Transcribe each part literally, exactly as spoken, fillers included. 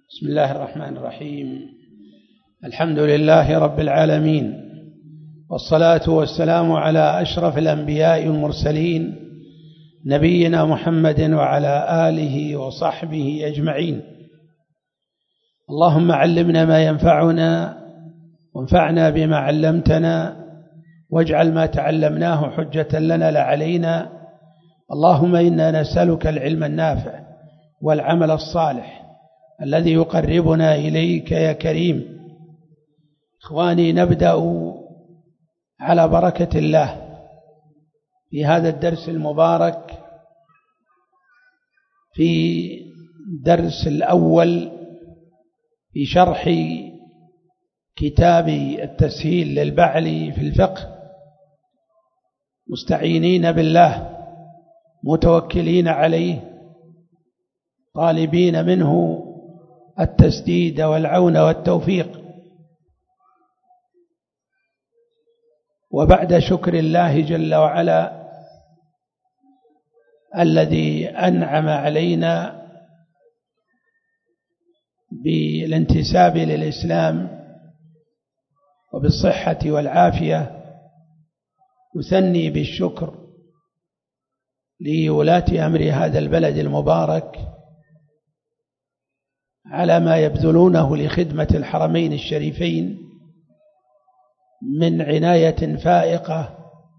بسم الله الرحمن الرحيم. الحمد لله رب العالمين، والصلاة والسلام على أشرف الأنبياء والمرسلين نبينا محمد وعلى آله وصحبه أجمعين. اللهم علمنا ما ينفعنا وانفعنا بما علمتنا، واجعل ما تعلمناه حجة لنا لا علينا. اللهم إنا نسألك العلم النافع والعمل الصالح الذي يقربنا إليك يا كريم. إخواني، نبدأ على بركة الله في هذا الدرس المبارك، في درس الأول في شرح كتاب التسهيل للبعلي في الفقه، مستعينين بالله متوكلين عليه، طالبين منه التسديد والعون والتوفيق. وبعد شكر الله جل وعلا الذي أنعم علينا بالانتساب للإسلام وبالصحة والعافية، نثني بالشكر لولاة أمر هذا البلد المبارك على ما يبذلونه لخدمة الحرمين الشريفين من عناية فائقة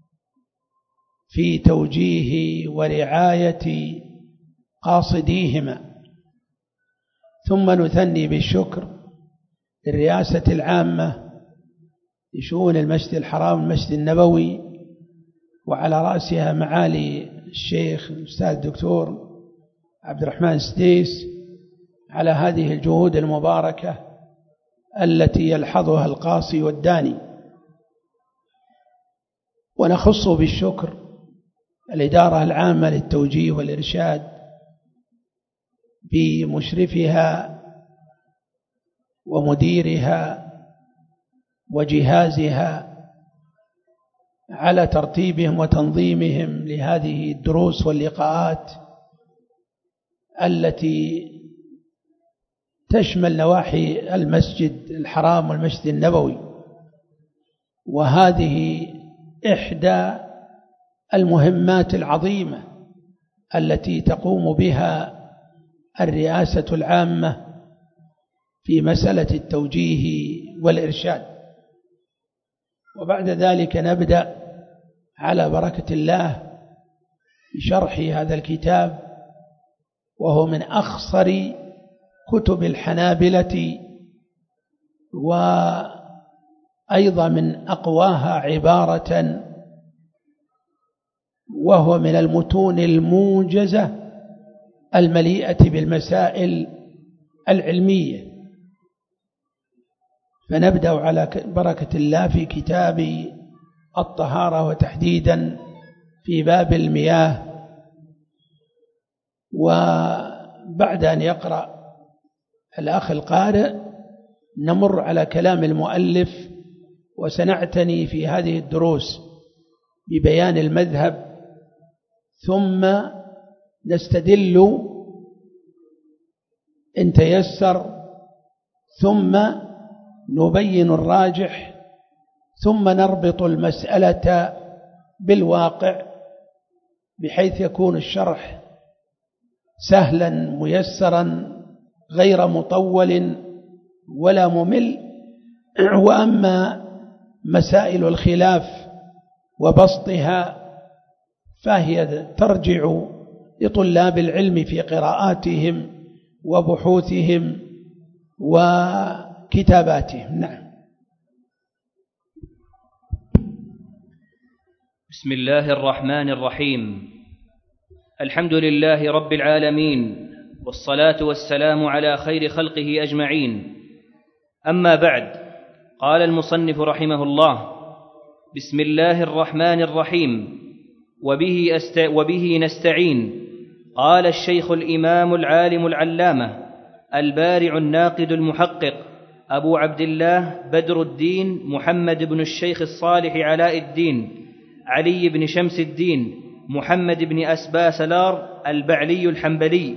في توجيه ورعاية قاصديهما. ثم نثني بالشكر للرئاسة العامة لشؤون المسجد الحرام والمسجد النبوي، وعلى رأسها معالي الشيخ الأستاذ الدكتور عبد الرحمن السديس، على هذه الجهود المباركة التي يلحظها القاصي والداني. ونخص بالشكر الإدارة العامة للتوجيه والإرشاد بمشرفها ومديرها وجهازها على ترتيبهم وتنظيمهم لهذه الدروس واللقاءات التي تشمل نواحي المسجد الحرام والمسجد النبوي. وهذه إحدى المهمات العظيمة التي تقوم بها الرئاسة العامة في مسألة التوجيه والإرشاد. وبعد ذلك نبدأ على بركة الله بشرح هذا الكتاب، وهو من أخصر كتب الحنابلة وأيضا من أقواها عبارة، وهو من المتون الموجزة المليئة بالمسائل العلمية. فنبدأ على بركة الله في كتاب الطهارة، وتحديدا في باب المياه. وبعد أن يقرأ الأخ القارئ نمر على كلام المؤلف، وسنعتني في هذه الدروس ببيان المذهب، ثم نستدل إن تيسر، ثم نبين الراجح، ثم نربط المسألة بالواقع بحيث يكون الشرح سهلا ميسرا غير مطول ولا ممل. وأما مسائل الخلاف وبسطها فهي ترجع لطلاب العلم في قراءاتهم وبحوثهم وكتاباتهم. نعم. بسم الله الرحمن الرحيم. الحمد لله رب العالمين، والصلاة والسلام على خير خلقه أجمعين. أما بعد، قال المصنف رحمه الله: بسم الله الرحمن الرحيم، وبه, أست... وبه نستعين. قال الشيخ الإمام العالم العلامة البارع الناقد المحقق أبو عبد الله بدر الدين محمد بن الشيخ الصالح علاء الدين علي بن شمس الدين محمد بن أسبا سلار البعلي الحنبلي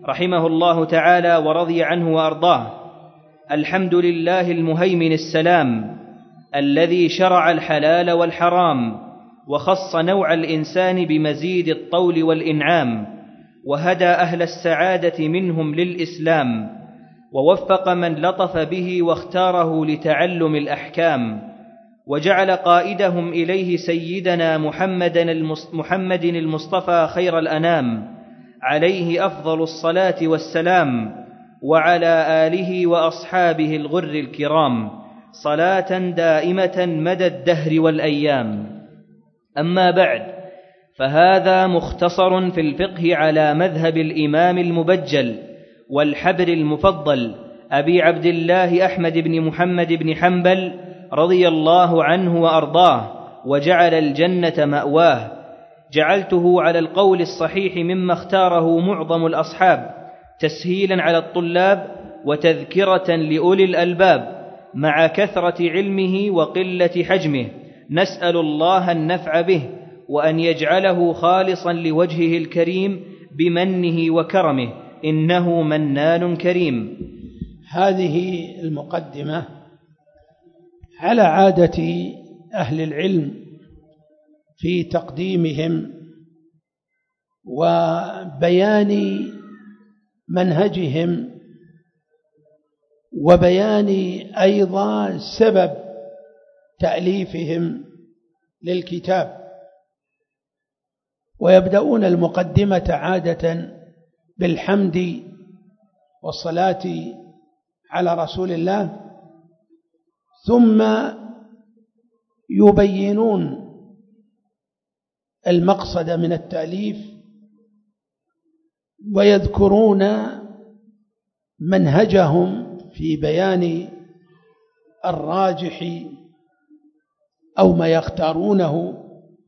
رحمه الله تعالى ورضي عنه وأرضاه: الحمد لله المهيمن السلام الذي شرع الحلال والحرام، وخص نوع الإنسان بمزيد الطول والإنعام، وهدى أهل السعادة منهم للإسلام، ووفق من لطف به واختاره لتعلم الأحكام، وجعل قائدهم إليه سيدنا محمد المصطفى خير الأنام، عليه أفضل الصلاة والسلام، وعلى آله وأصحابه الغر الكرام، صلاة دائمة مدى الدهر والأيام. أما بعد، فهذا مختصر في الفقه على مذهب الإمام المبجل والحبر المفضل أبي عبد الله أحمد بن محمد بن حنبل رضي الله عنه وأرضاه، وجعل الجنة مأواه. جعلته على القول الصحيح مما اختاره معظم الأصحاب، تسهيلا على الطلاب وتذكرة لأولي الألباب، مع كثرة علمه وقلة حجمه، نسأل الله النفع به، وأن يجعله خالصا لوجهه الكريم بمنه وكرمه، إنه منان كريم. هذه المقدمة على عادة أهل العلم في تقديمهم وبيان منهجهم، وبيان أيضا سبب تأليفهم للكتاب. ويبدأون المقدمة عادة بالحمد والصلاة على رسول الله، ثم يبينون المقصد من التأليف، ويذكرون منهجهم في بيان الراجح أو ما يختارونه.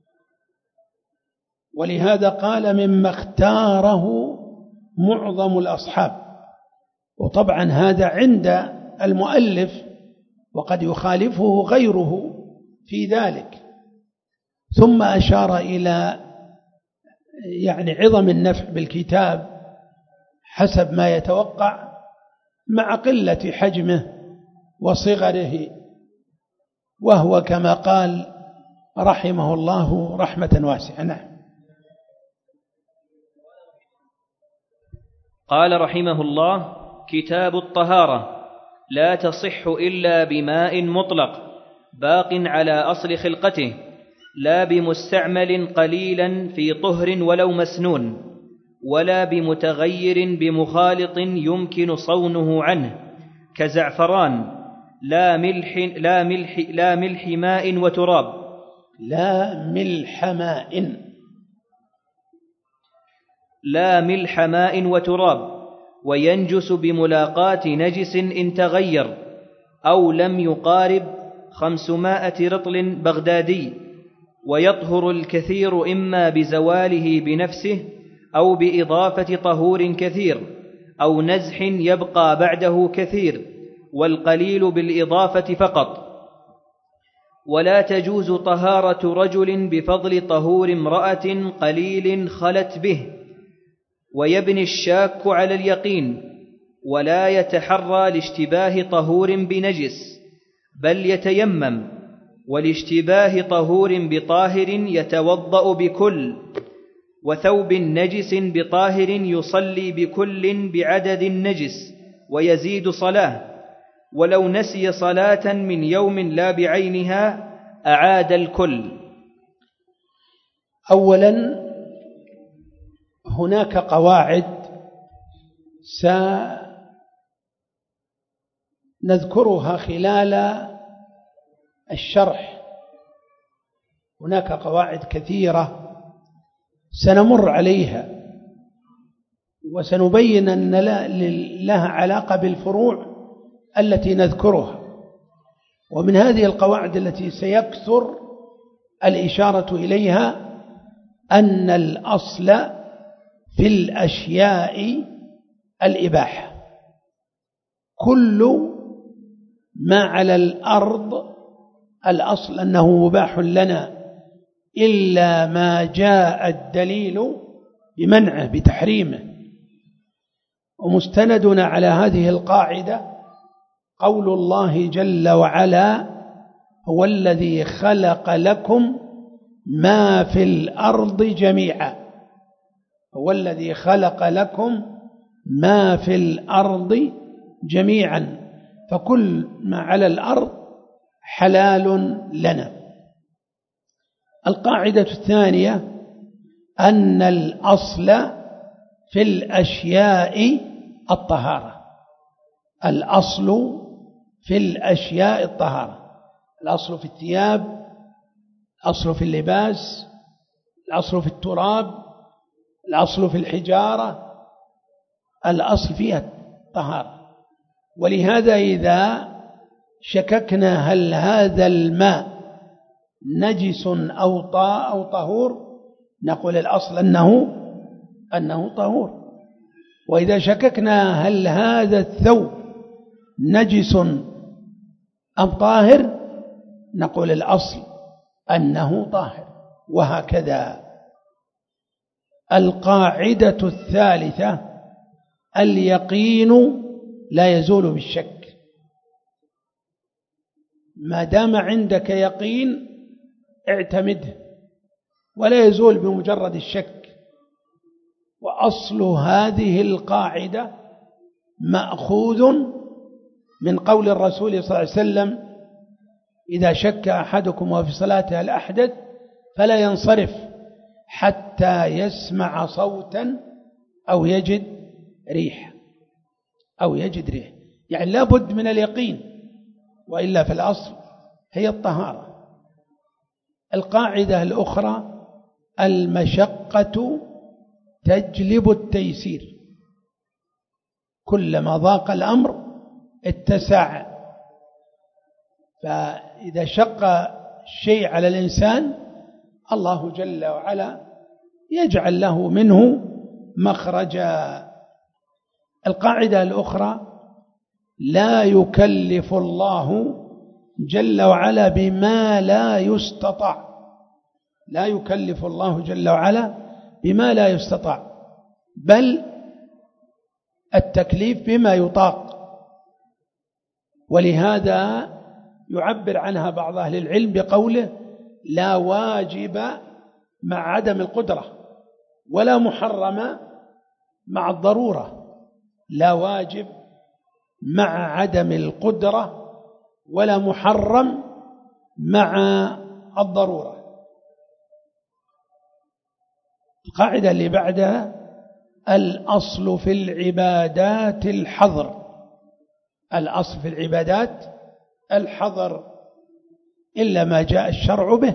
ولهذا قال مما اختاره معظم الأصحاب، وطبعا هذا عند المؤلف، وقد يخالفه غيره في ذلك. ثم أشار إلى يعني عظم النفع بالكتاب حسب ما يتوقع مع قلة حجمه وصغره، وهو كما قال رحمه الله رحمة واسعة. نعم. قال رحمه الله: كتاب الطهارة لا تصح إلا بماء مطلق باق على أصل خلقته، لا بمستعمل قليلا في طهر ولو مسنون، ولا بمتغير بمخالط يمكن صونه عنه كزعفران، لا ملح لا ملح لا ملح ماء وتراب لا ملح ماء لا ملح ماء وتراب وينجس بملاقاة نجس إن تغير، أو لم يقارب خمسمائة رطل بغدادي، ويطهر الكثير إما بزواله بنفسه أو بإضافة طهور كثير، أو نزح يبقى بعده كثير، والقليل بالإضافة فقط. ولا تجوز طهارة رجل بفضل طهور امرأة قليل خلت به. ويبني الشاك على اليقين، ولا يتحرى لاشتباه طهور بنجس، بل يتيمم، ولاشتباه طهور بطاهر يتوضأ بكل، وثوب نجس بطاهر يصلي بكل بعدد النجس ويزيد صلاة، ولو نسي صلاة من يوم لا بعينها أعاد الكل. أولا هناك قواعد سنذكرها خلال الشرح، هناك قواعد كثيرة سنمر عليها، وسنبين أن لها علاقة بالفروع التي نذكرها. ومن هذه القواعد التي سيكثر الإشارة إليها أن الأصل في الأشياء الإباحة، كل ما على الأرض الأصل أنه مباح لنا، إلا ما جاء الدليل بمنعه بتحريمه. ومستندنا على هذه القاعدة قول الله جل وعلا: هو الذي خلق لكم ما في الأرض جميعا. هو الذي خلق لكم ما في الأرض جميعا، فكل ما على الأرض حلال لنا. القاعدة الثانية أن الأصل في الأشياء الطهارة. الأصل في الأشياء الطهارة. الأصل في الثياب، الأصل في اللباس، الأصل في التراب، الأصل في الحجارة، الأصل فيها الطهارة. ولهذا إذا شككنا هل هذا الماء نجس أو أو طهور نقول الأصل أنه أنه طهور. وإذا شككنا هل هذا الثوب نجس أم طاهر نقول الأصل أنه طاهر، وهكذا. القاعدة الثالثة: اليقين لا يزول بالشك. ما دام عندك يقين اعتمده، ولا يزول بمجرد الشك. وأصل هذه القاعدة مأخوذ من قول الرسول صلى الله عليه وسلم: إذا شك أحدكم وفي صلاته الأحدث فلا ينصرف حتى يسمع صوتا أو يجد ريح أو يجد ريح يعني لا بد من اليقين، وإلا في الأصل هي الطهارة. القاعدة الأخرى: المشقة تجلب التيسير. كلما ضاق الأمر اتسع. فإذا شق الشيء على الإنسان الله جل وعلا يجعل له منه مخرجا. القاعدة الأخرى: لا يكلف الله جل وعلا بما لا يستطاع. لا يكلف الله جل وعلا بما لا يستطاع، بل التكليف بما يطاق. ولهذا يعبر عنها بعض أهل العلم بقوله: لا واجب مع عدم القدرة، ولا محرم مع الضرورة. لا واجب مع عدم القدرة، ولا محرم مع الضرورة. القاعدة اللي بعدها: الأصل في العبادات الحظر. الأصل في العبادات الحظر إلا ما جاء الشرع به.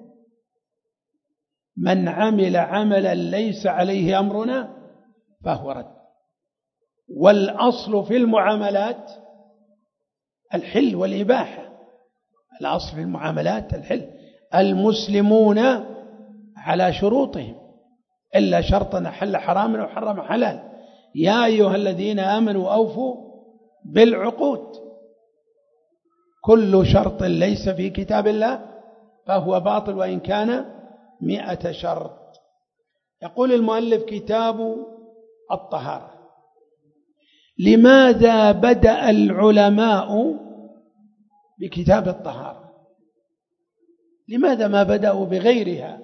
من عمل عملا ليس عليه أمرنا فهو رد. والأصل في المعاملات الحل والإباحة. الأصل في المعاملات الحل. المسلمون على شروطهم إلا شرطا حل حراما وحرم حلال. يا أيها الذين آمنوا أوفوا بالعقود. كل شرط ليس في كتاب الله فهو باطل وإن كان مئة شرط. يقول المؤلف: كتاب الطهارة. لماذا بدأ العلماء بكتاب الطهارة؟ لماذا ما بدأوا بغيرها؟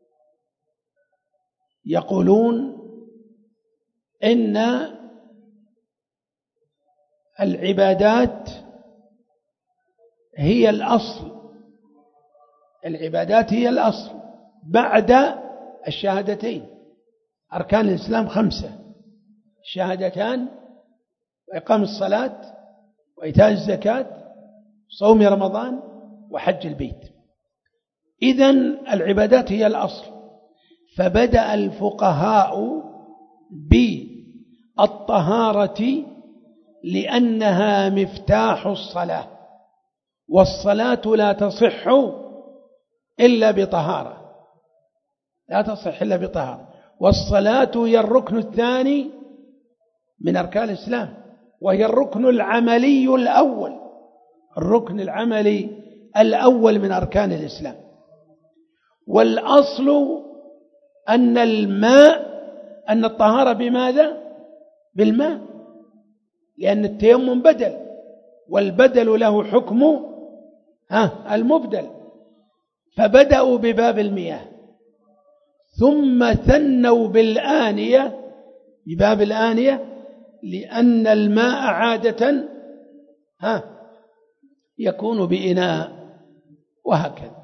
يقولون إن العبادات هي الأصل. العبادات هي الأصل بعد الشهادتين. أركان الإسلام خمسة: شهادتان، وإقام الصلاة، وإيتاء الزكاة، صوم رمضان، وحج البيت. إذن العبادات هي الأصل. فبدأ الفقهاء بالطهارة لأنها مفتاح الصلاة، والصلاة لا تصح إلا بطهارة. لا تصح إلا بطهارة. والصلاة هي الركن الثاني من أركان الإسلام، وهي الركن العملي الأول. الركن العملي الأول من أركان الإسلام. والأصل أن الماء أن الطهارة بماذا؟ بالماء، لأن التيمم بدل، والبدل له حكم ها المبدل، فبدأوا بباب المياه ثم ثنوا بالآنية بباب الآنية، لأن الماء عادة ها يكون بإناء، وهكذا.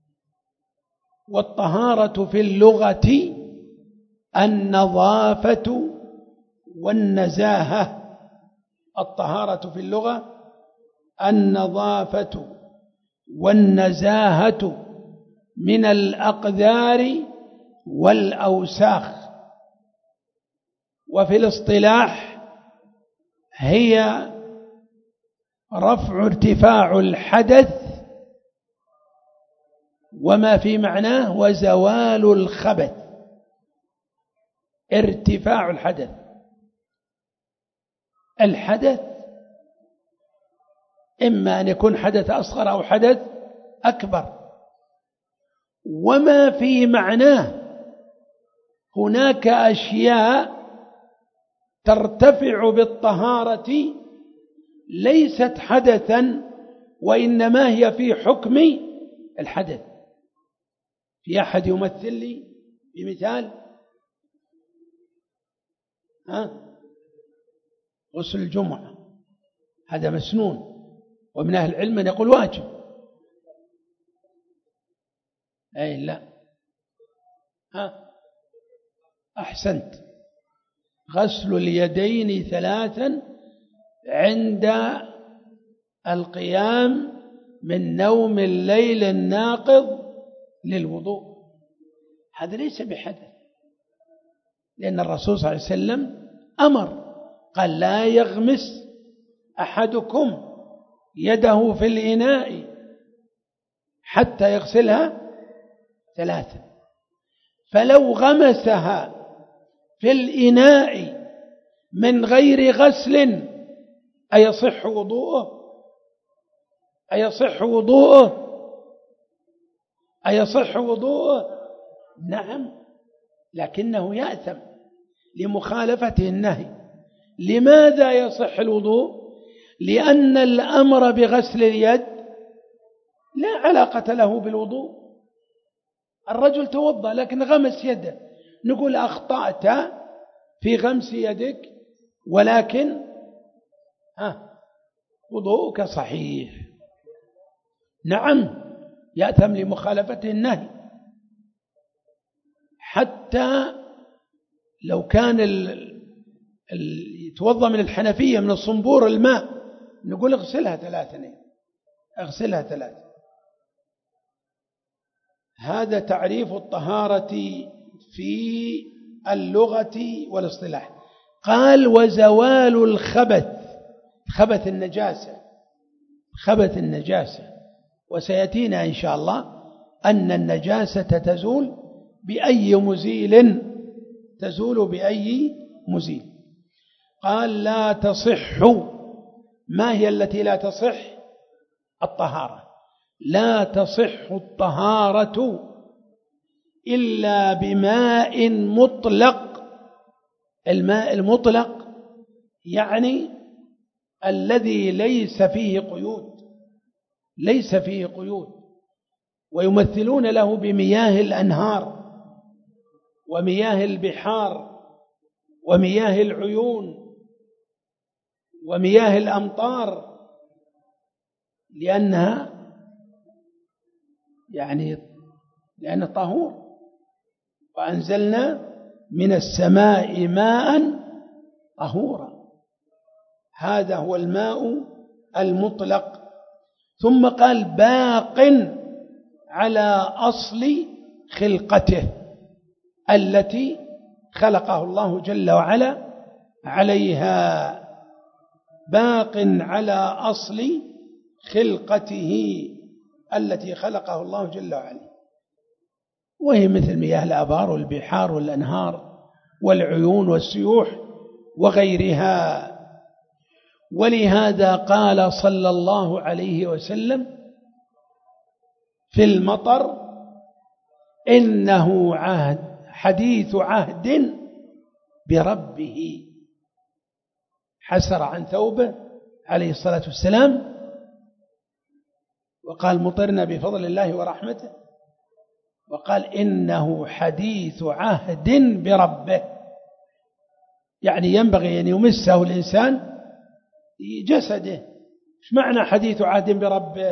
والطهارة في اللغة النظافة والنزاهة. الطهارة في اللغة النظافة والنزاهة من الأقذار والأوساخ. وفي الاصطلاح هي رفع ارتفاع الحدث وما في معناه وزوال الخبث. ارتفاع الحدث، الحدث إما أن يكون حدث أصغر أو حدث أكبر، وما في معناه هناك أشياء ترتفع بالطهارة ليست حدثا، وإنما هي في حكم الحدث. في أحد يمثل لي بمثال؟ ها؟ غسل الجمعة هذا مسنون، ومن أهل العلم من يقول واجب. أي لا، ها أحسنت، غسل اليدين ثلاثا عند القيام من نوم الليل الناقض للوضوء، هذا ليس بحدث، لأن الرسول صلى الله عليه وسلم أمر قال لا يغمس أحدكم يده في الإناء حتى يغسلها ثلاثا. فلو غمسها في الإناء من غير غسل أيصح وضوءه؟ أيصح وضوءه؟ أيصح وضوءه؟ نعم، لكنه يأثم لمخالفته النهي. لماذا يصح الوضوء؟ لأن الأمر بغسل اليد لا علاقة له بالوضوء. الرجل توضأ لكن غمس يده، نقول أخطأت في غمس يدك، ولكن ها وضوءك صحيح. نعم، يأثم لمخالفته النهي. حتى لو كان ال... ال... يتوضأ من الحنفية من الصنبور الماء، نقول اغسلها ثلاثة، اغسلها ثلاثة. هذا تعريف الطهارة في اللغة والاصطلاح. قال وزوال الخبث، خبث النجاسة، خبث النجاسة، وسيأتينا إن شاء الله أن النجاسة تزول بأي مزيل، تزول بأي مزيل. قال لا تصح. ما هي التي لا تصح؟ الطهارة. لا تصح الطهارة إلا بماء مطلق. الماء المطلق يعني الذي ليس فيه قيود، ليس فيه قيود. ويمثلون له بمياه الأنهار ومياه البحار ومياه العيون ومياه الأمطار، لأنها يعني لأنه طهور. وأنزلنا من السماء ماء طهورا، هذا هو الماء المطلق. ثم قال باق على أصل خلقته التي خلقه الله جل وعلا عليها، باق على أصل خلقته التي خلقه الله جل وعلا، وهي مثل مياه الآبار والبحار والأنهار والعيون والسيوح وغيرها. ولهذا قال صلى الله عليه وسلم في المطر إنه عهد حديث عهد بربه. حسر عن ثوبه عليه الصلاة والسلام وقال مطرنا بفضل الله ورحمته، وقال إنه حديث عهد بربه، يعني ينبغي أن يمسه الإنسان في جسده. إيش معنى حديث عهد بربه؟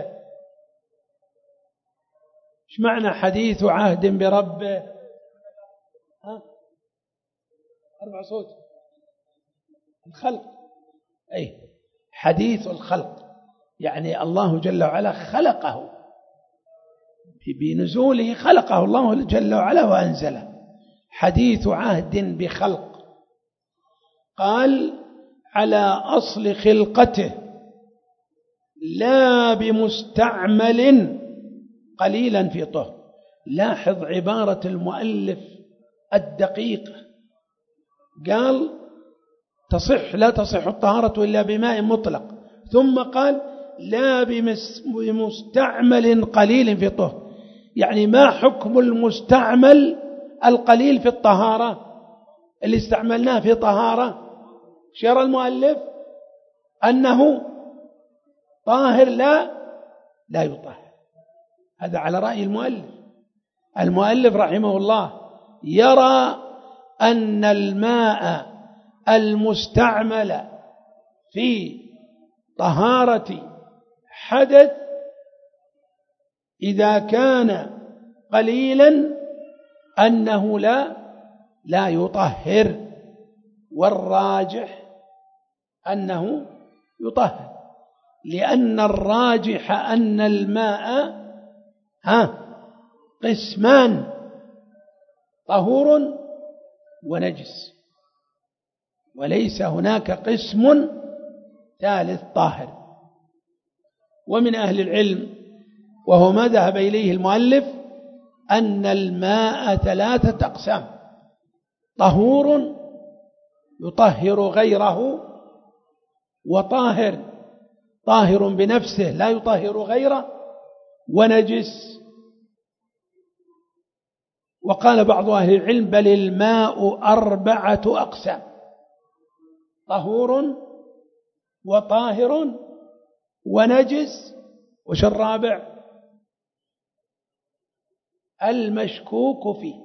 إيش معنى حديث عهد بربه؟ ها؟ أربع صوت الخلق، أي حديث الخلق، يعني الله جل وعلا خلقه بنزوله، خلقه الله جل وعلا وأنزله. حديث عهد بخلق، قال على أصل خلقته لا بمستعمل قليلا في طهر. لاحظ عبارة المؤلف الدقيقة، قال تصح لا تصح الطهارة إلا بماء مطلق، ثم قال لا بمستعمل قليل في طهر. يعني ما حكم المستعمل القليل في الطهارة اللي استعملناه في طهارة؟ شرع المؤلف أنه طاهر لا لا يطهر. هذا على رأي المؤلف. المؤلف رحمه الله يرى أن الماء المستعمل في طهارة حدث إذا كان قليلا أنه لا لا يطهر، والراجح أنه يطهر، لأن الراجح أن الماء ها قسمان، طهور ونجس، وليس هناك قسم ثالث طاهر. ومن أهل العلم وهو ما ذهب إليه المؤلف أن الماء ثلاثة أقسام: طهور يطهر غيره، وطاهر طاهر بنفسه لا يطهر غيره، ونجس. وقال بعض أهل العلم بل الماء أربعة أقسام: طهور وطاهر ونجس، وش الرابع؟ المشكوك فيه.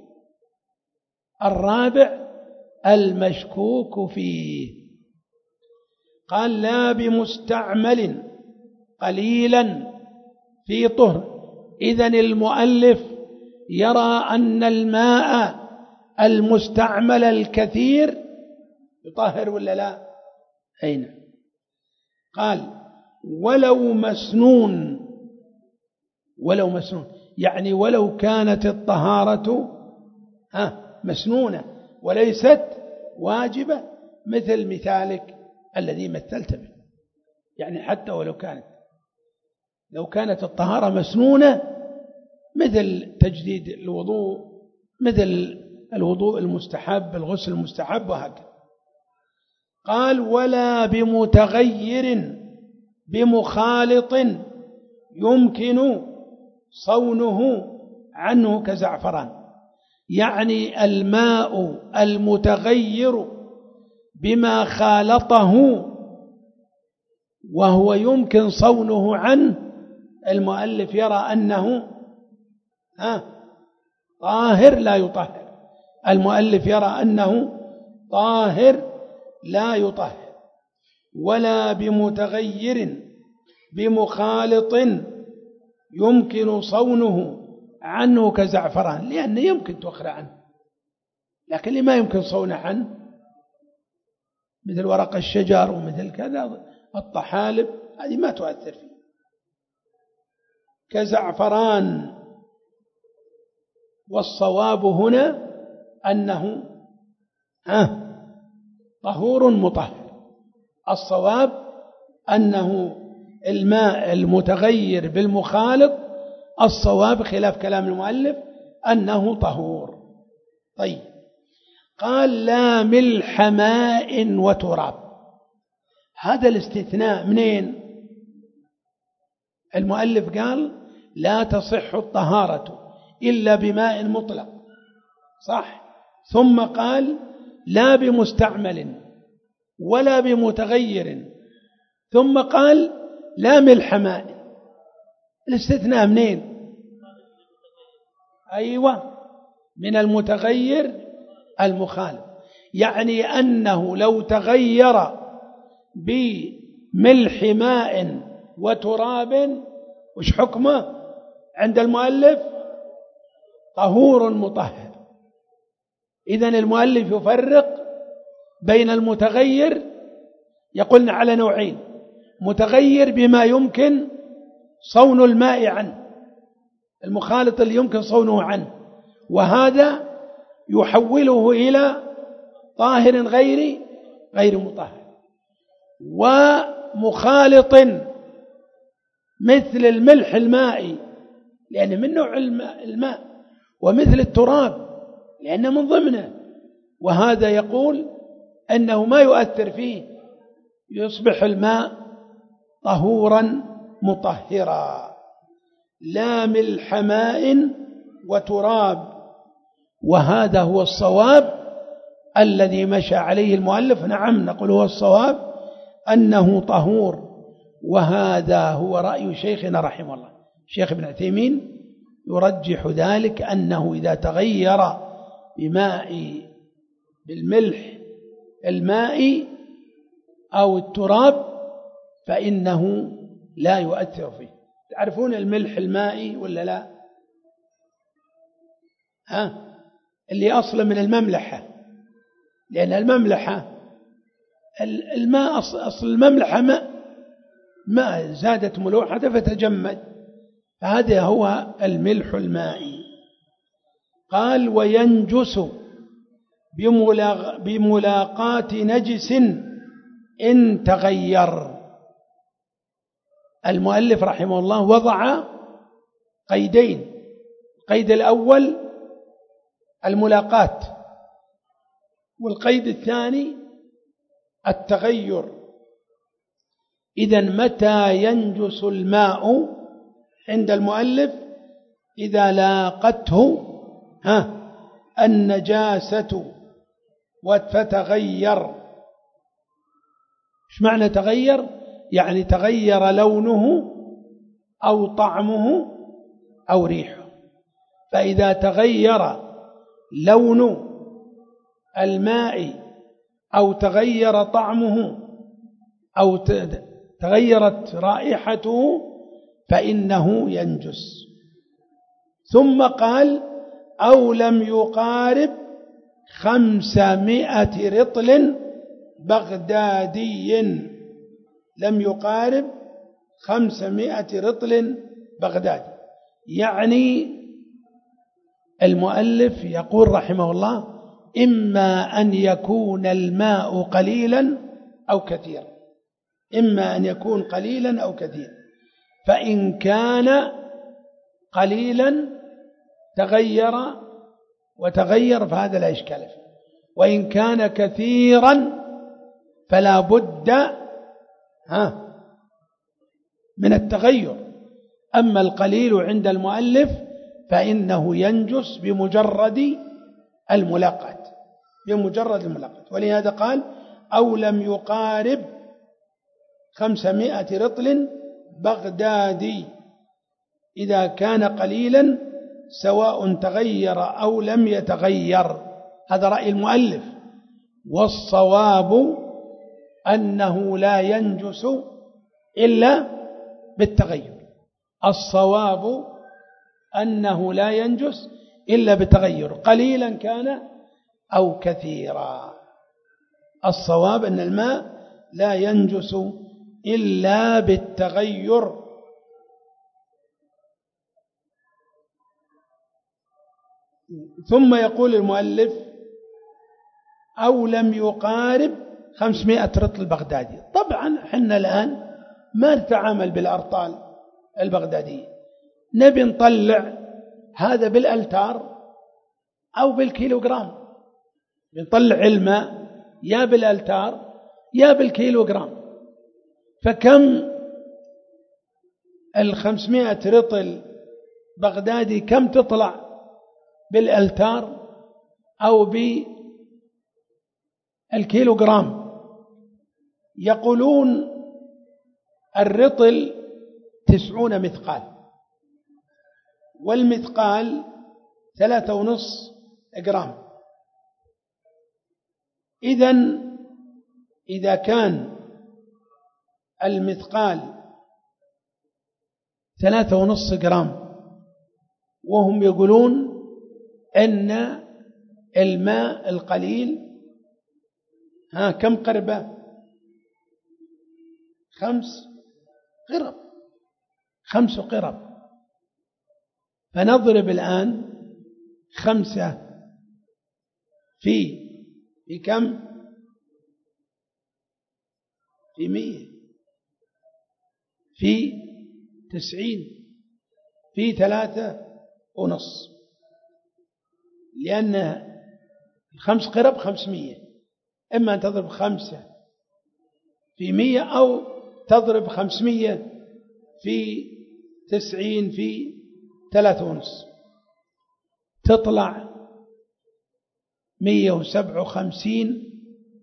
الرابع المشكوك فيه. قال لا بمستعمل قليلا في طهر. إذن المؤلف يرى أن الماء المستعمل الكثير يطهر ولا لا؟ أين؟ قال ولو مسنون، ولو مسنون يعني ولو كانت الطهارة ها مسنونة وليست واجبة، مثل مثالك الذي مثلت به. يعني حتى ولو كانت لو كانت الطهارة مسنونة، مثل تجديد الوضوء، مثل الوضوء المستحب، الغسل المستحب، وهكذا. قال ولا بمتغير بمخالط يمكن صونه عنه كزعفران. يعني الماء المتغير بما خالطه وهو يمكن صونه عنه، المؤلف يرى أنه ها طاهر لا يطهر. المؤلف يرى أنه طاهر لا يطهر. ولا بمتغير بمخالط يمكن صونه عنه كزعفران، لأنه يمكن تؤخر عنه، لكن اللي ما يمكن صونه عنه مثل ورق الشجر ومثل كذا الطحالب، هذه ما تؤثر فيه. كزعفران. والصواب هنا أنه ها طهور مطهر. الصواب أنه الماء المتغير بالمخالط، الصواب خلاف كلام المؤلف أنه طهور. طيب، قال لا ملح ماء وتراب. هذا الاستثناء منين؟ المؤلف قال لا تصح الطهارة إلا بماء مطلق، صح؟ ثم قال لا بمستعمل ولا بمتغير. ثم قال لا ملح ماء. الاستثناء منين؟ أيوة، من المتغير المخالف، يعني أنه لو تغير بملح ماء وتراب وش حكمه عند المؤلف؟ طهور مطهر. إذن المؤلف يفرق بين المتغير، يقولنا على نوعين: متغير بما يمكن صون الماء عنه، المخالط اللي يمكن صونه عنه، وهذا يحوله إلى طاهر غير غير مطهر. ومخالط مثل الملح المائي لأنه من نوع الماء، ومثل التراب لأنه من ضمنه، وهذا يقول أنه ما يؤثر فيه، يصبح الماء طهورا مطهرا. لا ملح ماء وتراب، وهذا هو الصواب الذي مشى عليه المؤلف. نعم، نقول هو الصواب أنه طهور، وهذا هو رأي شيخنا رحمه الله. الشيخ ابن عثيمين يرجح ذلك، أنه إذا تغير بماء بالملح المائي أو التراب فإنه لا يؤثر فيه. تعرفون الملح المائي ولا لا؟ ها؟ اللي أصل من المملحة، لأن المملحة الماء أصل المملحة ماء ماء زادت ملوحته فتجمد، فهذا هو الملح المائي. قال وينجس بملاقات نجس إن تغير. المؤلف رحمه الله وضع قيدين: القيد الأول الملاقات، والقيد الثاني التغير. إذن متى ينجس الماء عند المؤلف؟ إذا لاقته ها النجاسة فتغير. ايش معنى تغير؟ يعني تغير لونه أو طعمه أو ريحه. فإذا تغير لون الماء أو تغير طعمه أو تغيرت رائحته فإنه ينجس. ثم قال أو لم يقارب خمسمائة رطل بغدادي. لم يقارب خمسمائة رطل بغدادي، يعني المؤلف يقول رحمه الله إما أن يكون الماء قليلا أو كثيرا، إما أن يكون قليلا أو كثيرا. فإن كان قليلا تغير وتغير فهذا لا إشكال فيه، وإن كان كثيرا فلا بد ها من التغير. أما القليل عند المؤلف فإنه ينجس بمجرد الملاقات، بمجرد الملاقات. ولهذا قال أو لم يقارب خمسمائة رطل بغدادي. إذا كان قليلا سواء تغير أو لم يتغير. هذا رأي المؤلف. والصواب أنه لا ينجس إلا بالتغير. الصواب أنه لا ينجس إلا بالتغير، قليلا كان أو كثيرا. الصواب أن الماء لا ينجس إلا بالتغير. ثم يقول المؤلف أو لم يقارب خمسمائة رطل بغدادي. طبعا حنا الآن ما نتعامل بالأرطال البغدادية، نبي نطلع هذا بالألتار أو بالكيلوغرام، نطلع الماء يا بالألتار يا بالكيلوغرام. فكم الخمسمائة رطل بغدادي كم تطلع بالألتار أو بالكيلوغرام؟ يقولون الرطل تسعون مثقال، والمثقال ثلاثة ونص جرام. إذن إذا كان المثقال ثلاثة ونص جرام وهم يقولون أن الماء القليل ها كم قربة؟ خمس قرب، خمس قرب. فنضرب الآن خمسة في في كم؟ في مية، في تسعين، في ثلاثة ونص، لأن الخمس قرب خمسمية. إما أن تضرب خمسة في مية أو تضرب خمسمية في تسعين في ثلاثة ونص، تطلع مية وسبعة وخمسين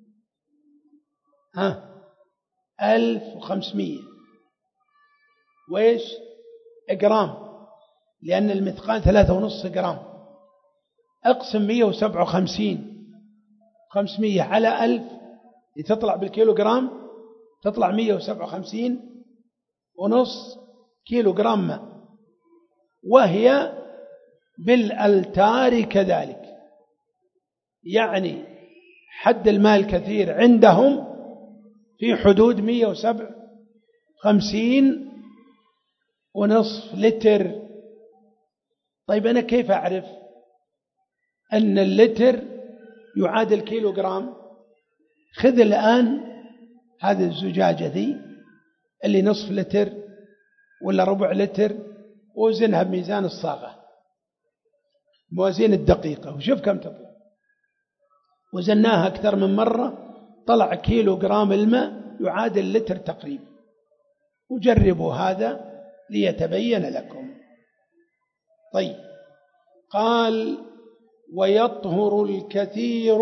ها ألف وخمسمية وإيش جرام، لأن المثقال ثلاثة ونص جرام. أقسم مية وسبعة وخمسين خمسمية على ألف لتطلع بالكيلو جرام، تطلع مية وسبعة وخمسين ونص كيلو جرام ماء، وهي بالألتار كذلك. يعني حد الماء الكثير عندهم في حدود مية وسبعة وخمسين ونصف لتر. طيب أنا كيف أعرف أن اللتر يعادل كيلو جرام؟ خذ الآن هذه الزجاجة ذي اللي نصف لتر ولا ربع لتر، ووزنها بميزان الصاغة، موازين الدقيقة، وشوف كم تطلع. وزناها أكثر من مرة، طلع كيلو جرام الماء يعادل لتر تقريبا. وجربوا هذا ليتبين لكم. طيب، قال ويطهر الكثير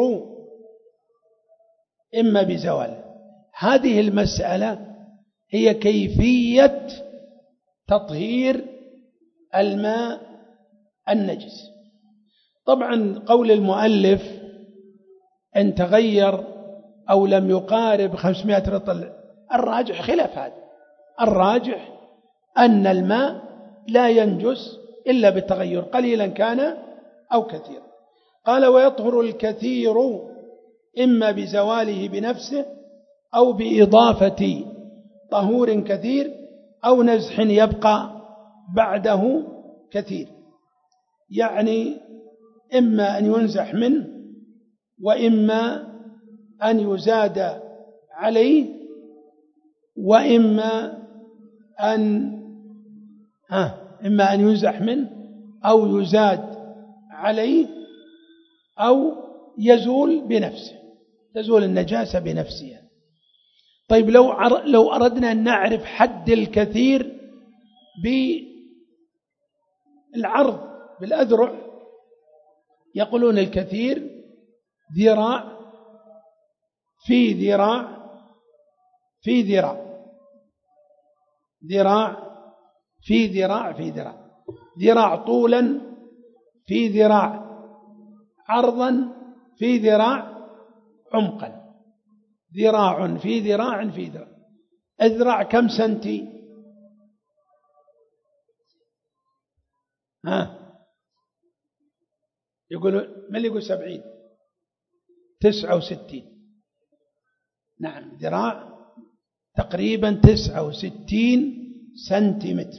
إما بزوال. هذه المسألة هي كيفية تطهير الماء النجس. طبعا قول المؤلف أن تغير أو لم يقارب خمسمائة رطل، الراجح خلاف هذا. الراجح أن الماء لا ينجس إلا بالتغير، قليلا كان أو كثيرا. قال ويطهر الكثير إما بزواله بنفسه أو بإضافة طهور كثير أو نزح يبقى بعده كثير. يعني إما أن ينزح منه، وإما أن يزاد عليه، وإما أن ها إما أن ينزح منه أو يزاد عليه أو يزول بنفسه، تزول النجاسة بنفسها. طيب لو لو أردنا أن نعرف حد الكثير بالعرض بالأذرع، يقولون الكثير ذراع في ذراع في ذراع، ذراع في ذراع في ذراع، ذراع طولا في ذراع عرضا في ذراع عمقا، ذراع في ذراع في ذراع. الذراع كم سنتي؟ ها يقولوا من اللي يقول سبعين؟ تسعة وستين. نعم، ذراع تقريبا تسعة وستين سنتيمتر.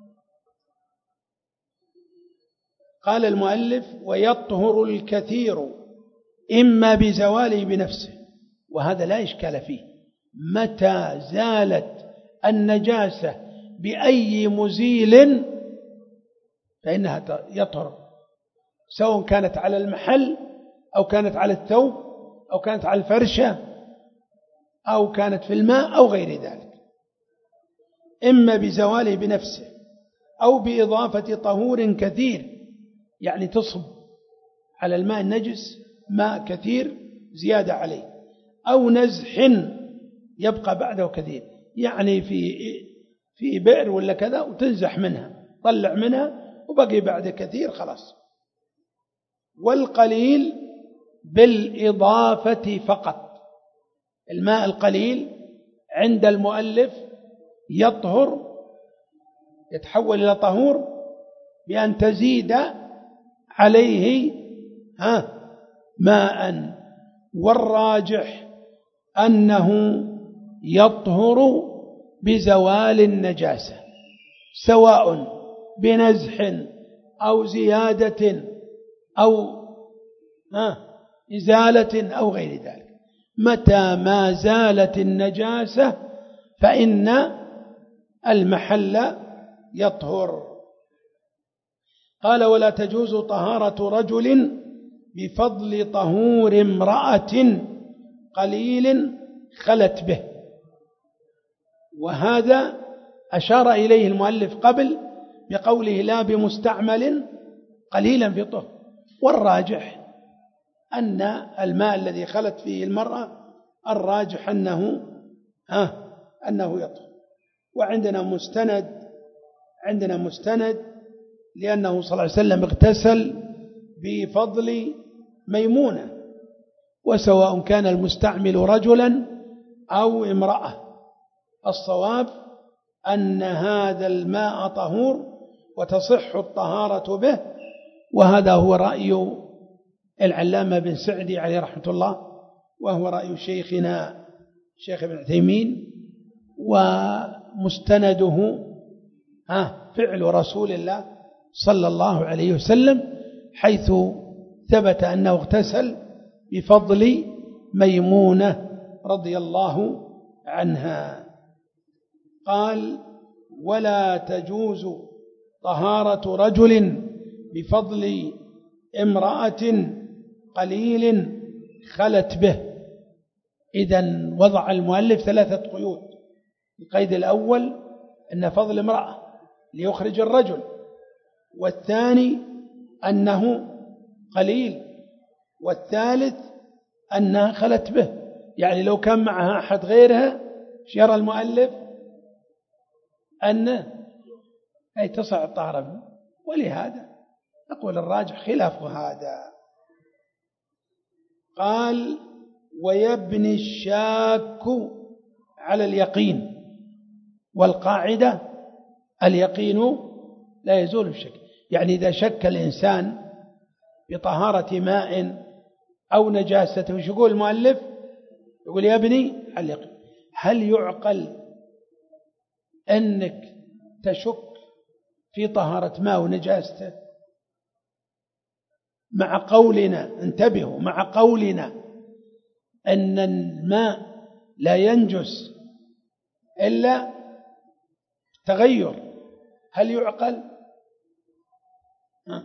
قال المؤلف ويطهر الكثير إما بزواله بنفسه، وهذا لا إشكال فيه. متى زالت النجاسة بأي مزيل فإنها يطهر، سواء كانت على المحل أو كانت على الثوب أو كانت على الفرشة أو كانت في الماء أو غير ذلك. إما بزواله بنفسه أو بإضافة طهور كثير، يعني تصب على الماء النجس ماء كثير زيادة عليه، أو نزح يبقى بعده كثير، يعني في في بئر ولا كذا وتنزح منها، طلع منها وبقي بعد كثير خلاص. والقليل بالإضافة فقط، الماء القليل عند المؤلف يطهر، يتحول إلى طهور بأن تزيد عليه ها ماء، والراجح أنه يطهر بزوال النجاسة، سواء بنزح أو زيادة أو ها إزالة أو غير ذلك. متى ما زالت النجاسة فإن المحل يطهر. قال: ولا تجوز طهارة رجل بفضل طهور امرأة قليل خلت به. وهذا أشار إليه المؤلف قبل بقوله: لا بمستعمل قليلا في طهر. والراجح أن الماء الذي خلت فيه المرأة الراجح أنه آه أنه يطهر. وعندنا مستند عندنا مستند لأنه صلى الله عليه وسلم اغتسل بفضل ميمونة، وسواء كان المستعمل رجلا أو امرأة، الصواب أن هذا الماء طهور وتصح الطهارة به. وهذا هو رأي العلامة بن سعدي عليه رحمة الله، وهو رأي شيخنا شيخ ابن عثيمين، ومستنده ها فعل رسول الله صلى الله عليه وسلم، حيث ثبت أنه اغتسل بفضل ميمونة رضي الله عنها. قال: ولا تجوز طهارة رجل بفضل امرأة قليل خلت به. إذن وضع المؤلف ثلاثة قيود. القيد الأول أن فضل امرأة ليخرج الرجل، والثاني أنه قليل، والثالث أنها خلت به. يعني لو كان معها أحد غيرها يرى المؤلف أن أي تصع الطهارة. ولهذا نقول الراجح خلاف هذا. قال: ويبني الشاك على اليقين. والقاعدة اليقين لا يزول الشك. يعني إذا شك الإنسان بطهارة ماء أو نجاسته، وش يقول المؤلف؟ يقول يبني على اليقين. هل يعقل أنك تشك في طهارة ماء ونجاسته مع قولنا، انتبهوا، مع قولنا أن الماء لا ينجس إلا تغير؟ هل يعقل؟ ها.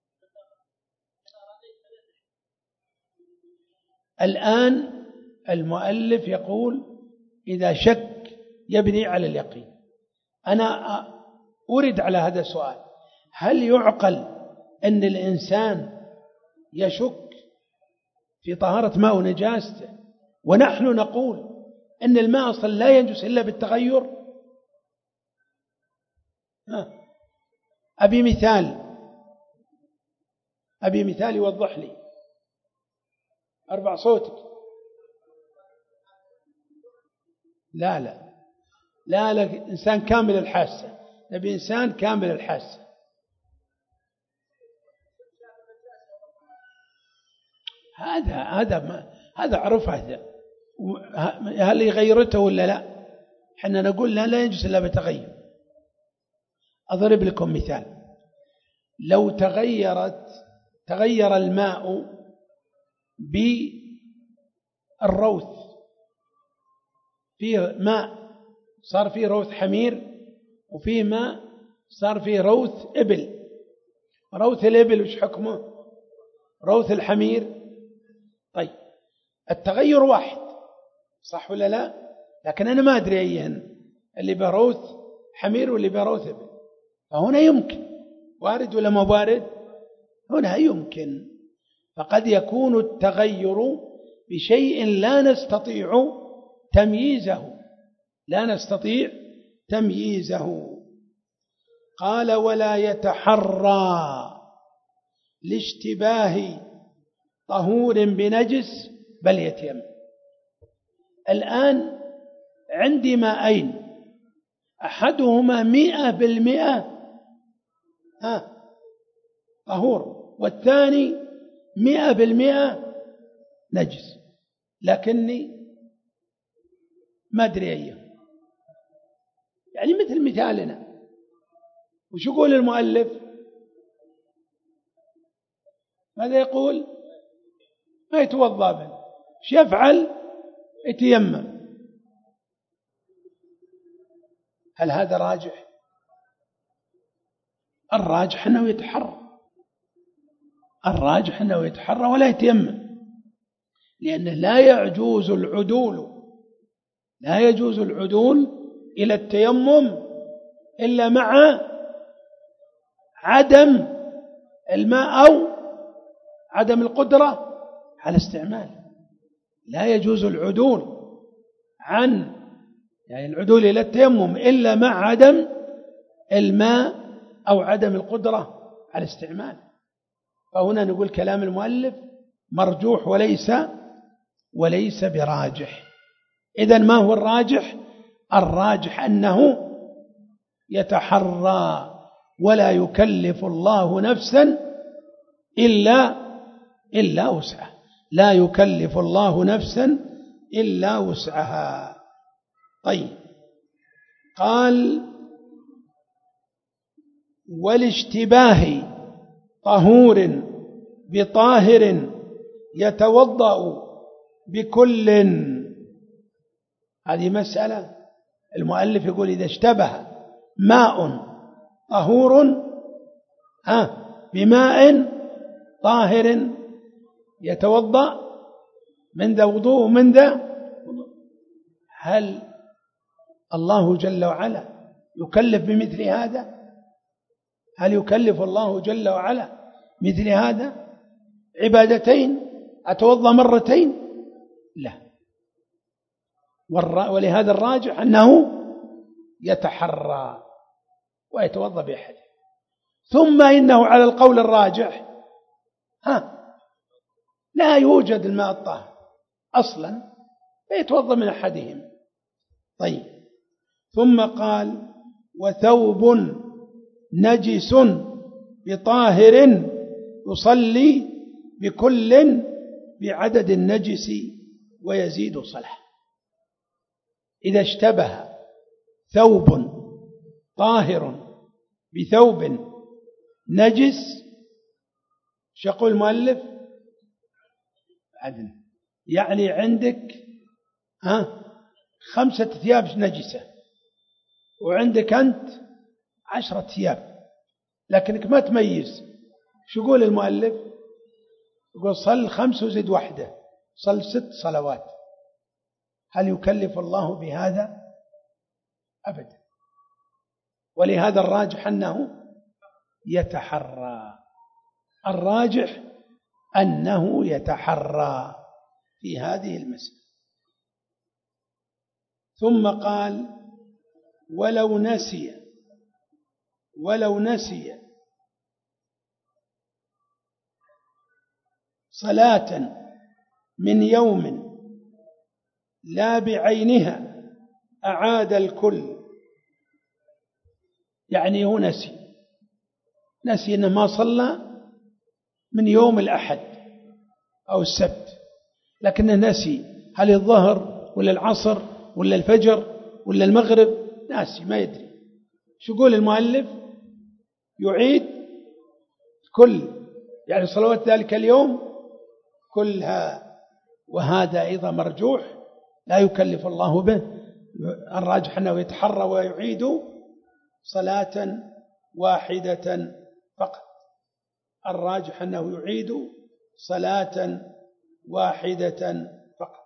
الآن المؤلف يقول إذا شك يبني على اليقين. أنا أرد على هذا السؤال: هل يعقل أن الإنسان يشك في طهارة ماء ونجاسته ونحن نقول أن الماء أصلا لا ينجس إلا بالتغير؟ ها. أبي مثال أبي مثال يوضح لي. أربع صوتك. لا لا لا لا إنسان كامل الحاسة، نبي إنسان كامل الحاسة. هذا هذا ما هذا عرف هذا. هل يغيرته ولا لا؟ حنا نقول لا لا يجوز إلا بتغير. أضرب لكم مثال: لو تغيرت تغير الماء بالروث، فيه ماء صار فيه روث حمير، وفيه ماء صار فيه روث إبل. روث الإبل وش حكمه؟ روث الحمير. طيب التغير واحد، صح ولا لا؟ لكن أنا ما أدري أيهن، اللي بروث حمير واللي بروث إبل. فهنا يمكن، وارد ولا ما وارد؟ هنا يمكن. فقد يكون التغير بشيء لا نستطيع تمييزه، لا نستطيع تمييزه. قال ولا يتحرى لاشتباه طهور بنجس بل يتيمم. الآن عندي ماءين، أحدهما مئة بالمئة ها طهور، والثاني مئة بالمئة نجس، لكني ما أدري أيه. يعني مثل مثالنا، وش يقول المؤلف؟ ماذا يقول؟ ما يتوضأ به، ايش يفعل؟ يتيمم. هل هذا راجح؟ الراجح أنه يتحرى، الراجح أنه يتحرى ولا يتيمم، لأنه لا يجوز العدول لا يجوز العدول إلى التيمم إلا مع عدم الماء أو عدم القدرة على استعمال. لا يجوز العدول عن يعني العدول إلى التيمم إلا مع عدم الماء أو عدم القدرة على استعمال. فهنا نقول كلام المؤلف مرجوح وليس وليس براجح. إذن ما هو الراجح؟ الراجح أنه يتحرى ولا يكلف الله نفسا إلا إلا وسعها، لا يكلف الله نفسا إلا وسعها. طيب، قال والاشتباه طهور بطاهر يتوضأ بكل. هذه مسألة المؤلف يقول إذا اشتبه ماء طهور بماء طاهر يتوضأ من ذا وضوء ومن ذا، هل الله جل وعلا يكلف بمثل هذا؟ هل يكلف الله جل وعلا مثل هذا؟ عبادتين أتوضأ مرتين؟ لا. ولهذا الراجح أنه يتحرى ويتوضأ بأحد. ثم إنه على القول الراجح ها لا يوجد الماء الطاهر أصلا فيتوضأ من أحدهم. طيب، ثم قال وثوب نجس بطاهر يصلي بكل بعدد النجس ويزيد صلاة. إذا اشتبه ثوب طاهر بثوب نجس، شو يقول المؤلف؟ عدل. يعني عندك ها خمسة ثياب نجسة وعندك أنت عشرة ثياب، لكنك ما تميز. شو يقول المؤلف؟ يقول صل خمس وزد واحدة، صل ست صلوات. هل يكلف الله بهذا؟ أبدا. ولهذا الراجح أنه يتحرى، الراجح أنه يتحرى في هذه المسألة. ثم قال ولو نسي ولو نسي صلاة من يوم لا بعينها أعاد الكل. يعني هو نسي نسي أنه ما صلى من يوم الأحد أو السبت، لكنه نسي هل الظهر ولا العصر ولا الفجر ولا المغرب، ناسي ما يدري. شو يقول المؤلف؟ يعيد كل يعني صلوات ذلك اليوم كلها. وهذا أيضا مرجوح لا يكلف الله به. الراجح أنه يتحرى ويعيد صلاة واحدة فقط. الراجح أنه يعيد صلاة واحدة فقط.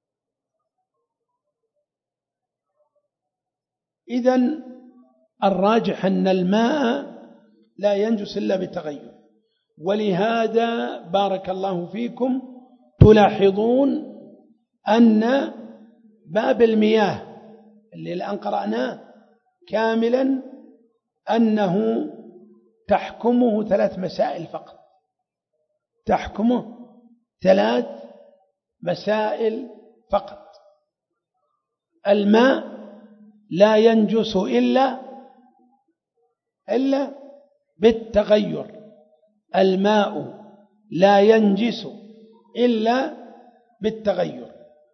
إذن الراجح أن الماء لا ينجس إلا بتغير. ولهذا بارك الله فيكم تلاحظون أن باب المياه اللي الآن قرأناه كاملا أنه تحكمه ثلاث مسائل فقط، تحكمه ثلاث مسائل فقط. الماء لا ينجس إلا إلا بالتغير، الماء لا ينجس إلا بالتغير.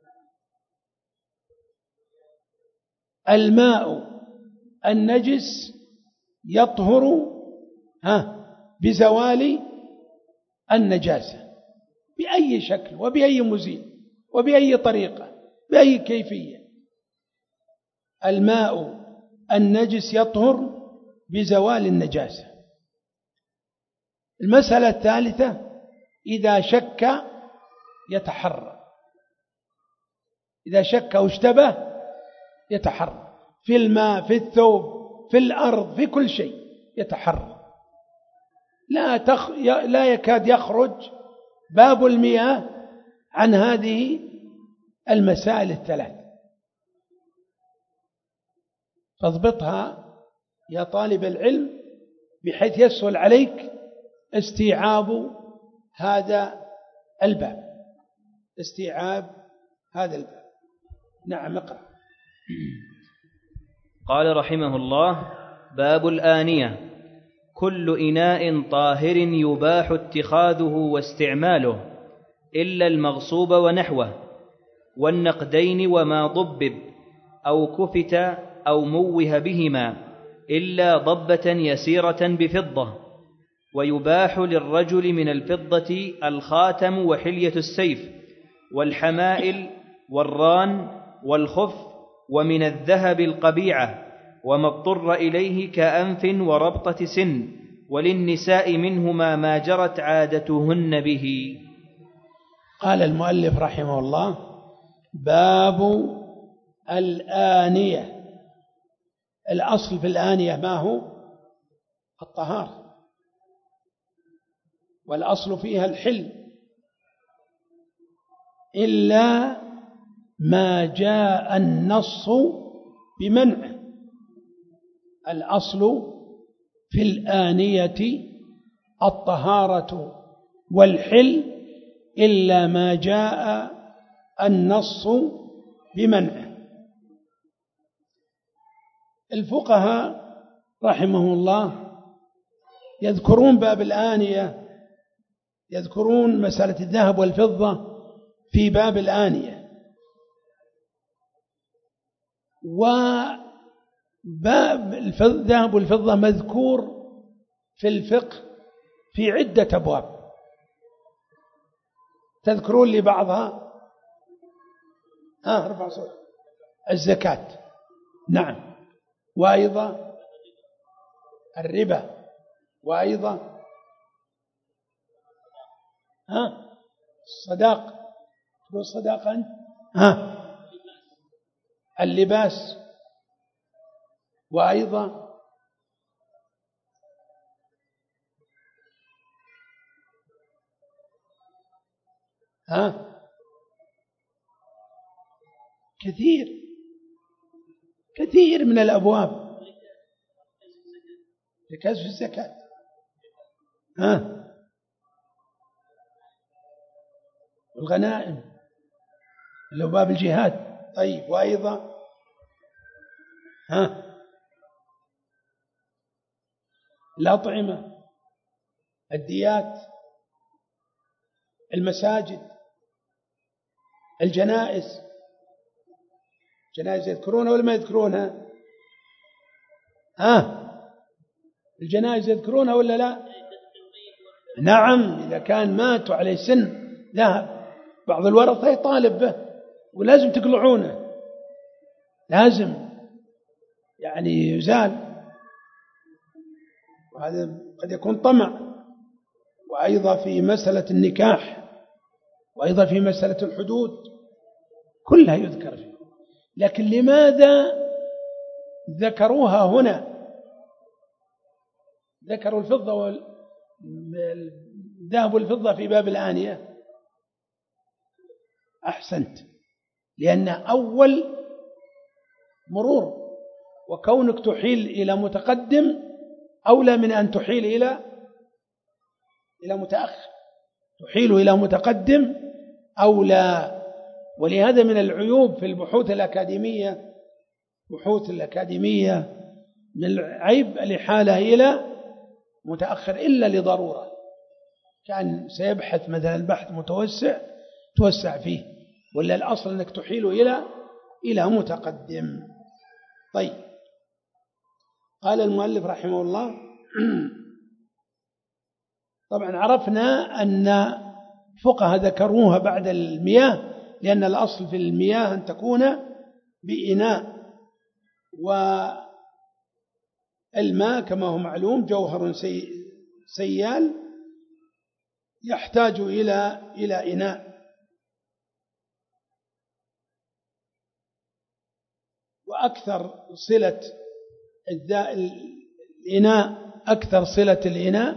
الماء النجس يطهر ها بزوال النجاسة بأي شكل وبأي مزيل وبأي طريقة بأي كيفية. الماء النجس يطهر بزوال النجاسة. المسألة الثالثة إذا شك يتحرى، إذا شك أو اشتبه يتحرى في الماء في الثوب في الأرض في كل شيء يتحرى. لا, تخ... لا يكاد يخرج باب المياه عن هذه المسائل الثلاث، فاضبطها يا طالب العلم بحيث يسهل عليك استيعاب هذا الباب، استيعاب هذا الباب. نعم اقرأ. قال رحمه الله: باب الآنية: كل إناء طاهر يباح اتخاذه واستعماله إلا المغصوب ونحوه، والنقدين وما ضبب أو كفت أو موه بهما، إلا ضبة يسيرة بفضة. ويباح للرجل من الفضة الخاتم وحلية السيف والحمائل والران والخف، ومن الذهب القبيعة وما اضطر إليه كأنف وربطة سن، وللنساء منهما ما جرت عادتهن به. قال المؤلف رحمه الله: باب الآنية. الأصل في الآنية ما هو؟ الطهارة، والأصل فيها الحل إلا ما جاء النص بمنعه. الأصل في الآنية الطهارة والحل إلا ما جاء النص بمنعه. الفقهاء رحمه الله يذكرون باب الآنية، يذكرون مسألة الذهب والفضة في باب الآنية، وباب الذهب والفضة مذكور في الفقه في عدة أبواب. تذكرون لي بعضها؟ ها ارفع صوت. الزكاة، نعم، وأيضا الربا، وأيضا ها الصداق، تقول الصداقة أنت؟ ها اللباس، وأيضا ها كثير كثير من الأبواب لكشف الزكاة. ها والغنائم اللي هو باب الجهاد. طيب، وأيضا ها الأطعمة، الديات، المساجد، الجنائز. الجنائز يذكرونها ولا ما يذكرونها؟ ها الجنائز يذكرونها ولا لا؟ نعم، إذا كان ماتوا عليه سن ذهب بعض الورثة يطالب به ولازم تقلعونه، لازم يعني يزال، وهذا قد يكون طمع. وأيضا في مسألة النكاح، وأيضا في مسألة الحدود، كلها يذكر فيه. لكن لماذا ذكروها هنا؟ ذكروا الفضة والذهب والفضة في باب الآنية. أحسنت، لأن أول مرور، وكونك تحيل إلى متقدم أولى من أن تحيل إلى إلى متأخر. تحيل إلى متقدم أولى. ولهذا من العيوب في البحوث الأكاديمية بحوث الأكاديمية من العيب الإحالة إلى متأخر إلا لضرورة، كان سيبحث مثلا البحث متوسع توسع فيه، ولا الأصل أنك تحيل إلى إلى متقدم. طيب، قال المؤلف رحمه الله طبعا عرفنا أن فقهاء ذكروها بعد المياه، لأن الأصل في المياه أن تكون بإناء، والماء كما هو معلوم جوهر سي سيال يحتاج إلى إلى إناء. وأكثر صلة الإناء أكثر صلة الإناء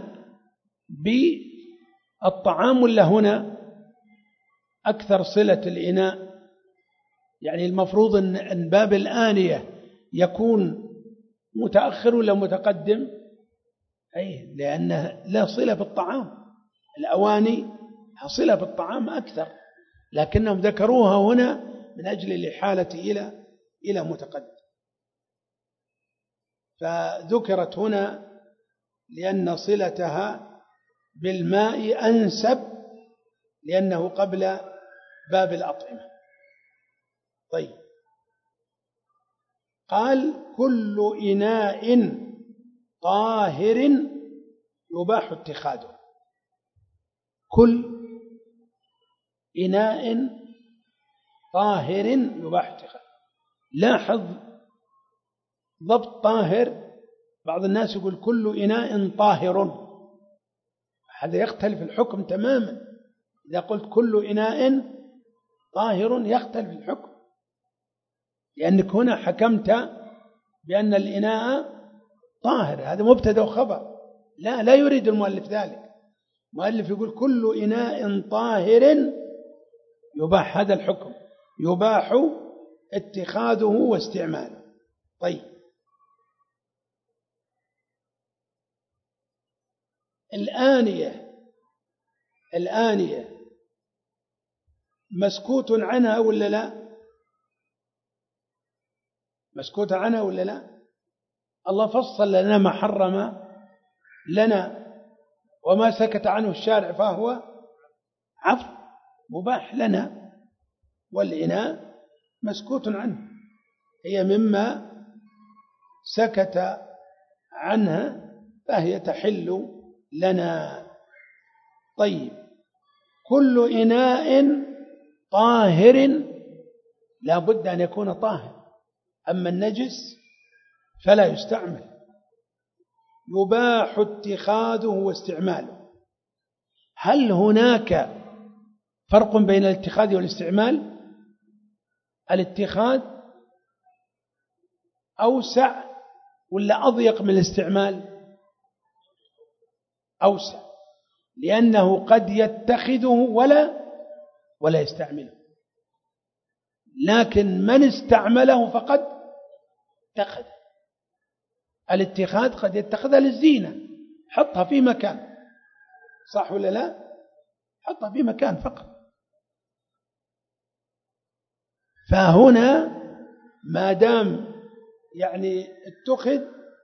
بالطعام، ولا هنا أكثر صلة الإناء؟ يعني المفروض أن باب الآنية يكون متأخر ولا متقدم؟ أي، لأنه لا صلة بالطعام. الأواني صلة بالطعام أكثر، لكنهم ذكروها هنا من أجل الإحالة إلى إلى متقدم. فذكرت هنا لأن صلتها بالماء أنسب، لأنه قبل باب الأطعمة. طيب، قال كل إناء طاهر يباح اتخاذه. كل إناء طاهر يباح اتخاذه. لاحظ ضبط طاهر، بعض الناس يقول كل إناء طاهر، هذا يختلف الحكم تماما. إذا قلت كل إناء طاهر يختلف الحكم، لأنك هنا حكمت بأن الإناء طاهر، هذا مبتدأ وخبر. لا لا يريد المؤلف ذلك. المؤلف يقول كل إناء طاهر يباح، هذا الحكم يباح اتخاذه واستعماله. طيب، الآنية الآنية مسكوت عنها ولا لا؟ مسكوت عنها ولا لا؟ الله فصل لنا ما حرم لنا، وما سكت عنه الشارع فهو عفو مباح لنا. والإناء مسكوت عنه، هي مما سكت عنها فهي تحل لنا. طيب، كل إناء طاهر لا بد أن يكون طاهر، أما النجس فلا يستعمل. يباح اتخاذه واستعماله. هل هناك فرق بين الاتخاذ والاستعمال؟ الاتخاذ أوسع ولا أضيق من الاستعمال؟ أوسع، لأنه قد يتخذه ولا ولا يستعمله، لكن من استعمله فقد اتخذ. الاتخاذ قد يتخذها للزينة، حطها في مكان، صح ولا لا؟ حطها في مكان فقط. فهنا ما دام يعني اتخذ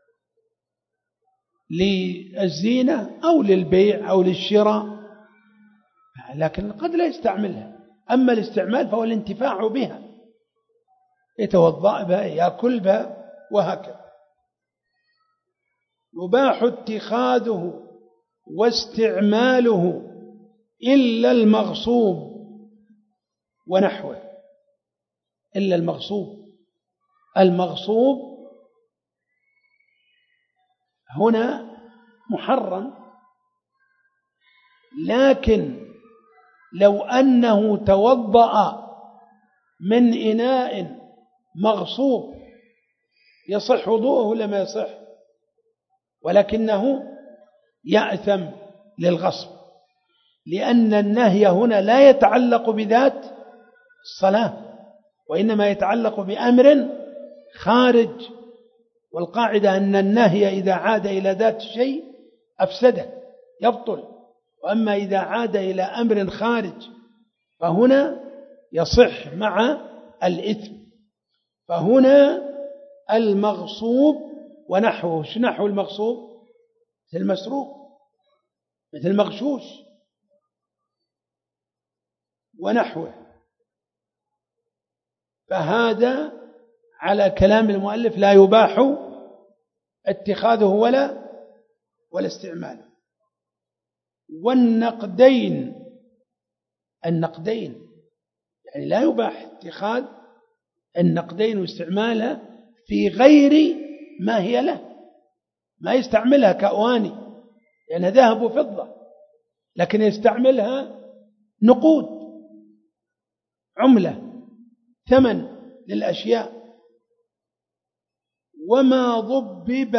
للزينة أو للبيع أو للشراء، لكن قد لا يستعملها. أما الاستعمال فهو الانتفاع بها، يتوضأ بها، يأكل بها، وهكذا. يباح اتخاذه واستعماله إلا المغصوب ونحوه. إلا المغصوب. المغصوب هنا محرم، لكن لو أنه توضأ من إناء مغصوب يصح وضوءه ولا ما يصح؟ ولكنه يأثم للغصب، لأن النهي هنا لا يتعلق بذات الصلاة، وإنما يتعلق بأمر خارج، والقاعدة أن النهي إذا عاد إلى ذات الشيء أفسده يبطل، وأما إذا عاد إلى أمر خارج فهنا يصح مع الإثم. فهنا المغصوب ونحوه، شو نحو المغصوب؟ مثل المسروق، مثل المغشوش ونحوه. فهذا على كلام المؤلف لا يباح اتخاذه ولا ولا استعماله. والنقدين، النقدين يعني لا يباح اتخاذ النقدين واستعمالها في غير ما هي له، ما يستعملها كأواني لأنها يعني ذهب وفضة، لكن يستعملها نقود، عملة، ثمن للأشياء. وما ضبب،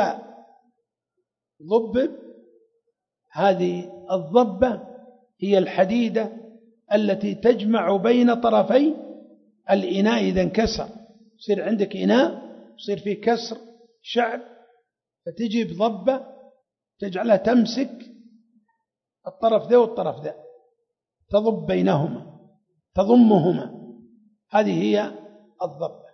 ضبب هذه الضبة هي الحديدة التي تجمع بين طرفي الإناء إذا انكسر، يصير عندك إناء يصير فيه كسر شعب، فتجي بضبة تجعلها تمسك الطرف ذا والطرف ذا، تضب بينهما تضمهما، هذه هي الضبة.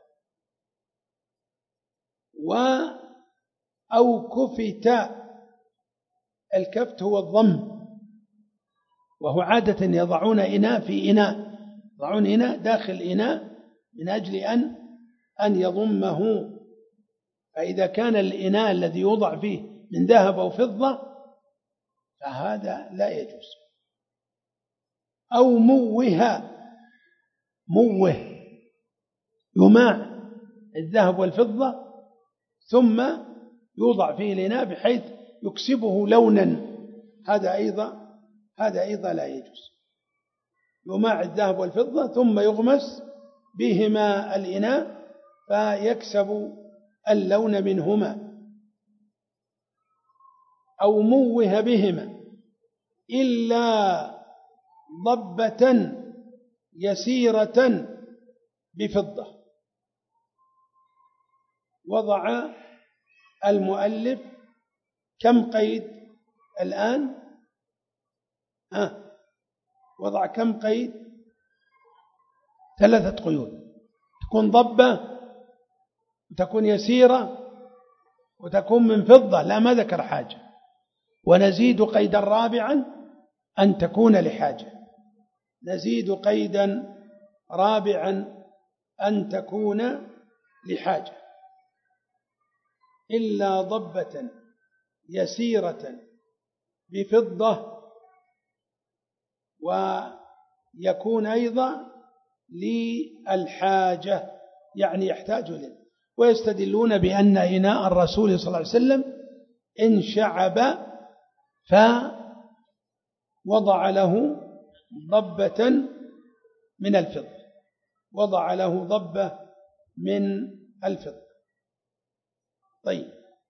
و أو كفت، الكفت هو الضم، وهو عادة يضعون إناء في إناء، يضعون إناء داخل إناء من أجل أن أن يضمه. فإذا كان الإناء الذي يوضع فيه من ذهب أو فضة فهذا لا يجوز. أو موه، موه يماع الذهب والفضة ثم يوضع فيه الإناء بحيث يكسبه لونا، هذا أيضا هذا أيضا لا يجوز. يماع الذهب والفضة ثم يغمس بهما الإناء فيكسب اللون منهما. أو موه بهما إلا ضبة يسيرة بفضة. وضع المؤلف كم قيد الآن؟ آه. وضع كم قيد؟ ثلاثة قيود، تكون ضبة وتكون يسيرة وتكون من فضة، لا ما ذكر حاجة. ونزيد قيدا رابعا أن تكون لحاجة، نزيد قيدا رابعا أن تكون لحاجة. إلا ضبة يسيرة بفضة، ويكون أيضا للحاجة يعني يحتاج إليه. ويستدلون بأن إناء الرسول صلى الله عليه وسلم انشعب فوضع له ضبة من الفضة، وضع له ضبة من الفضة. طيب،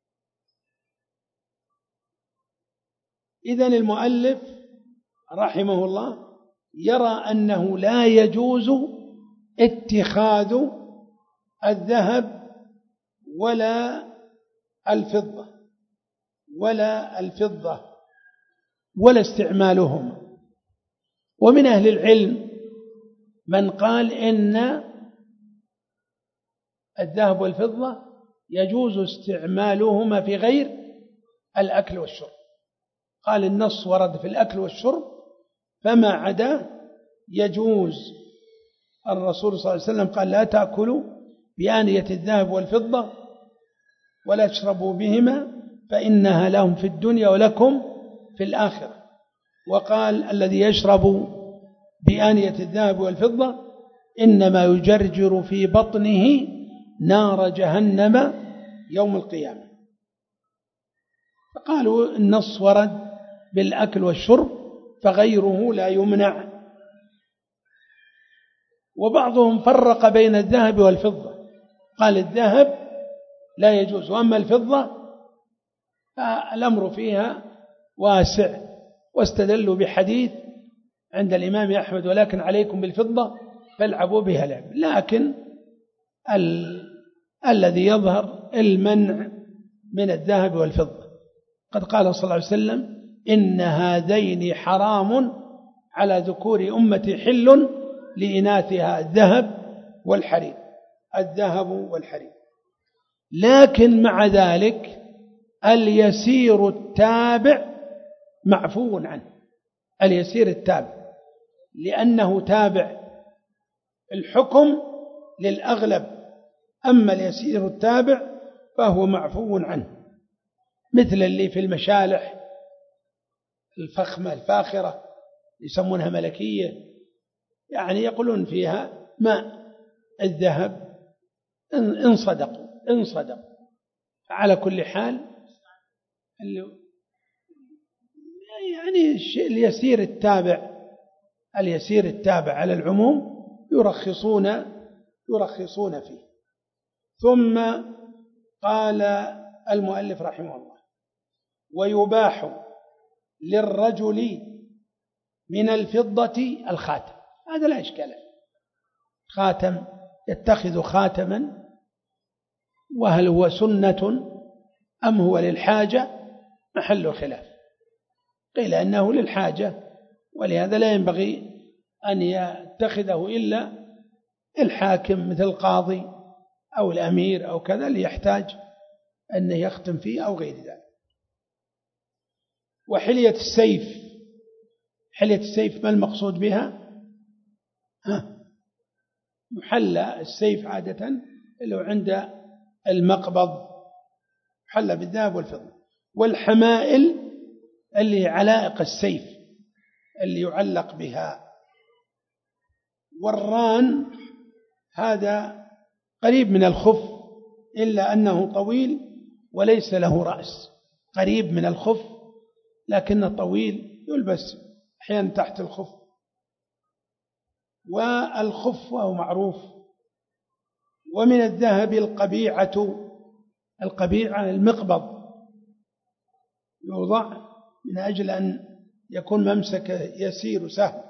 إذن المؤلف رحمه الله يرى أنه لا يجوز اتخاذ الذهب ولا الفضة ولا الفضة ولا استعمالهما. ومن أهل العلم من قال إن الذهب والفضة يجوز استعمالهما في غير الأكل والشرب، قال النص ورد في الأكل والشرب فما عدا يجوز. الرسول صلى الله عليه وسلم قال لا تأكلوا بآنية الذهب والفضة ولا تشربوا بهما فإنها لهم في الدنيا ولكم في الآخرة. وقال الذي يشرب بآنية الذهب والفضة إنما يجرجر في بطنه نار جهنم يوم القيامة. فقالوا النص ورد بالأكل والشرب فغيره لا يمنع. وبعضهم فرق بين الذهب والفضة، قال الذهب لا يجوز، وأما الفضة فالأمر فيها واسع. واستدلوا بحديث عند الإمام أحمد ولكن عليكم بالفضة فالعبوا بها لعب. لكن ال... الذي يظهر المنع من الذهب والفضة. قد قال صلى الله عليه وسلم إن هذين حرام على ذكور أمتي حل لإناثها الذهب والحرير الذهب والحرير. لكن مع ذلك اليسير التابع معفو عنه، اليسير التابع لأنه تابع الحكم للأغلب، أما اليسير التابع فهو معفو عنه، مثل اللي في المشالح الفخمة الفاخرة يسمونها ملكية، يعني يقولون فيها ماء الذهب إن صدقوا إن صدقوا. على كل حال يعني الشيء اليسير التابع اليسير التابع على العموم يرخصون يرخصون فيه. ثم قال المؤلف رحمه الله ويباح للرجل من الفضة الخاتم. هذا لا إشكال، خاتم يتخذ خاتما، وهل هو سنة أم هو للحاجة محل خلاف. قيل أنه للحاجة، ولهذا لا ينبغي أن يتخذه إلا الحاكم مثل القاضي أو الأمير أو كذا اللي يحتاج أن يختم فيه أو غير ذلك. وحلية السيف، حلية السيف ما المقصود بها؟ ها محلى السيف عادة اللي هو عند المقبض محلى بالذهب والفضة. والحمائل اللي علائق السيف اللي يعلق بها. والران هذا قريب من الخف إلا أنه طويل وليس له رأس، قريب من الخف لكنه طويل، يلبس أحيانا تحت الخف. والخف وهو معروف. ومن الذهب القبيعة، القبيعة المقبض يوضع من أجل أن يكون ممسك يسير سهل.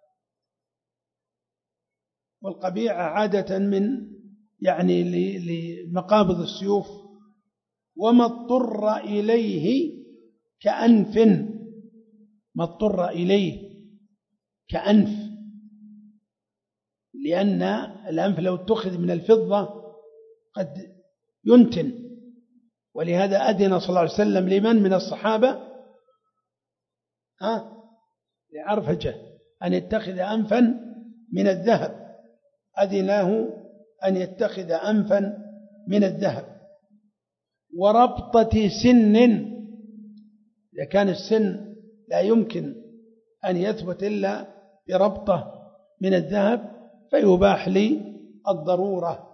والقبيعة عادة من يعني لمقابض السيوف. وما اضطر إليه كأنف، ما اضطر إليه كأنف، لأن الأنف لو اتخذ من الفضة قد ينتن. ولهذا أذن صلى الله عليه وسلم لمن من الصحابة ها لعرفجة أن يتخذ أنفا من الذهب، أذناه أن يتخذ أنفا من الذهب. وربطة سن، إذا كان السن لا يمكن أن يثبت إلا بربطة من الذهب فيباح للضرورة.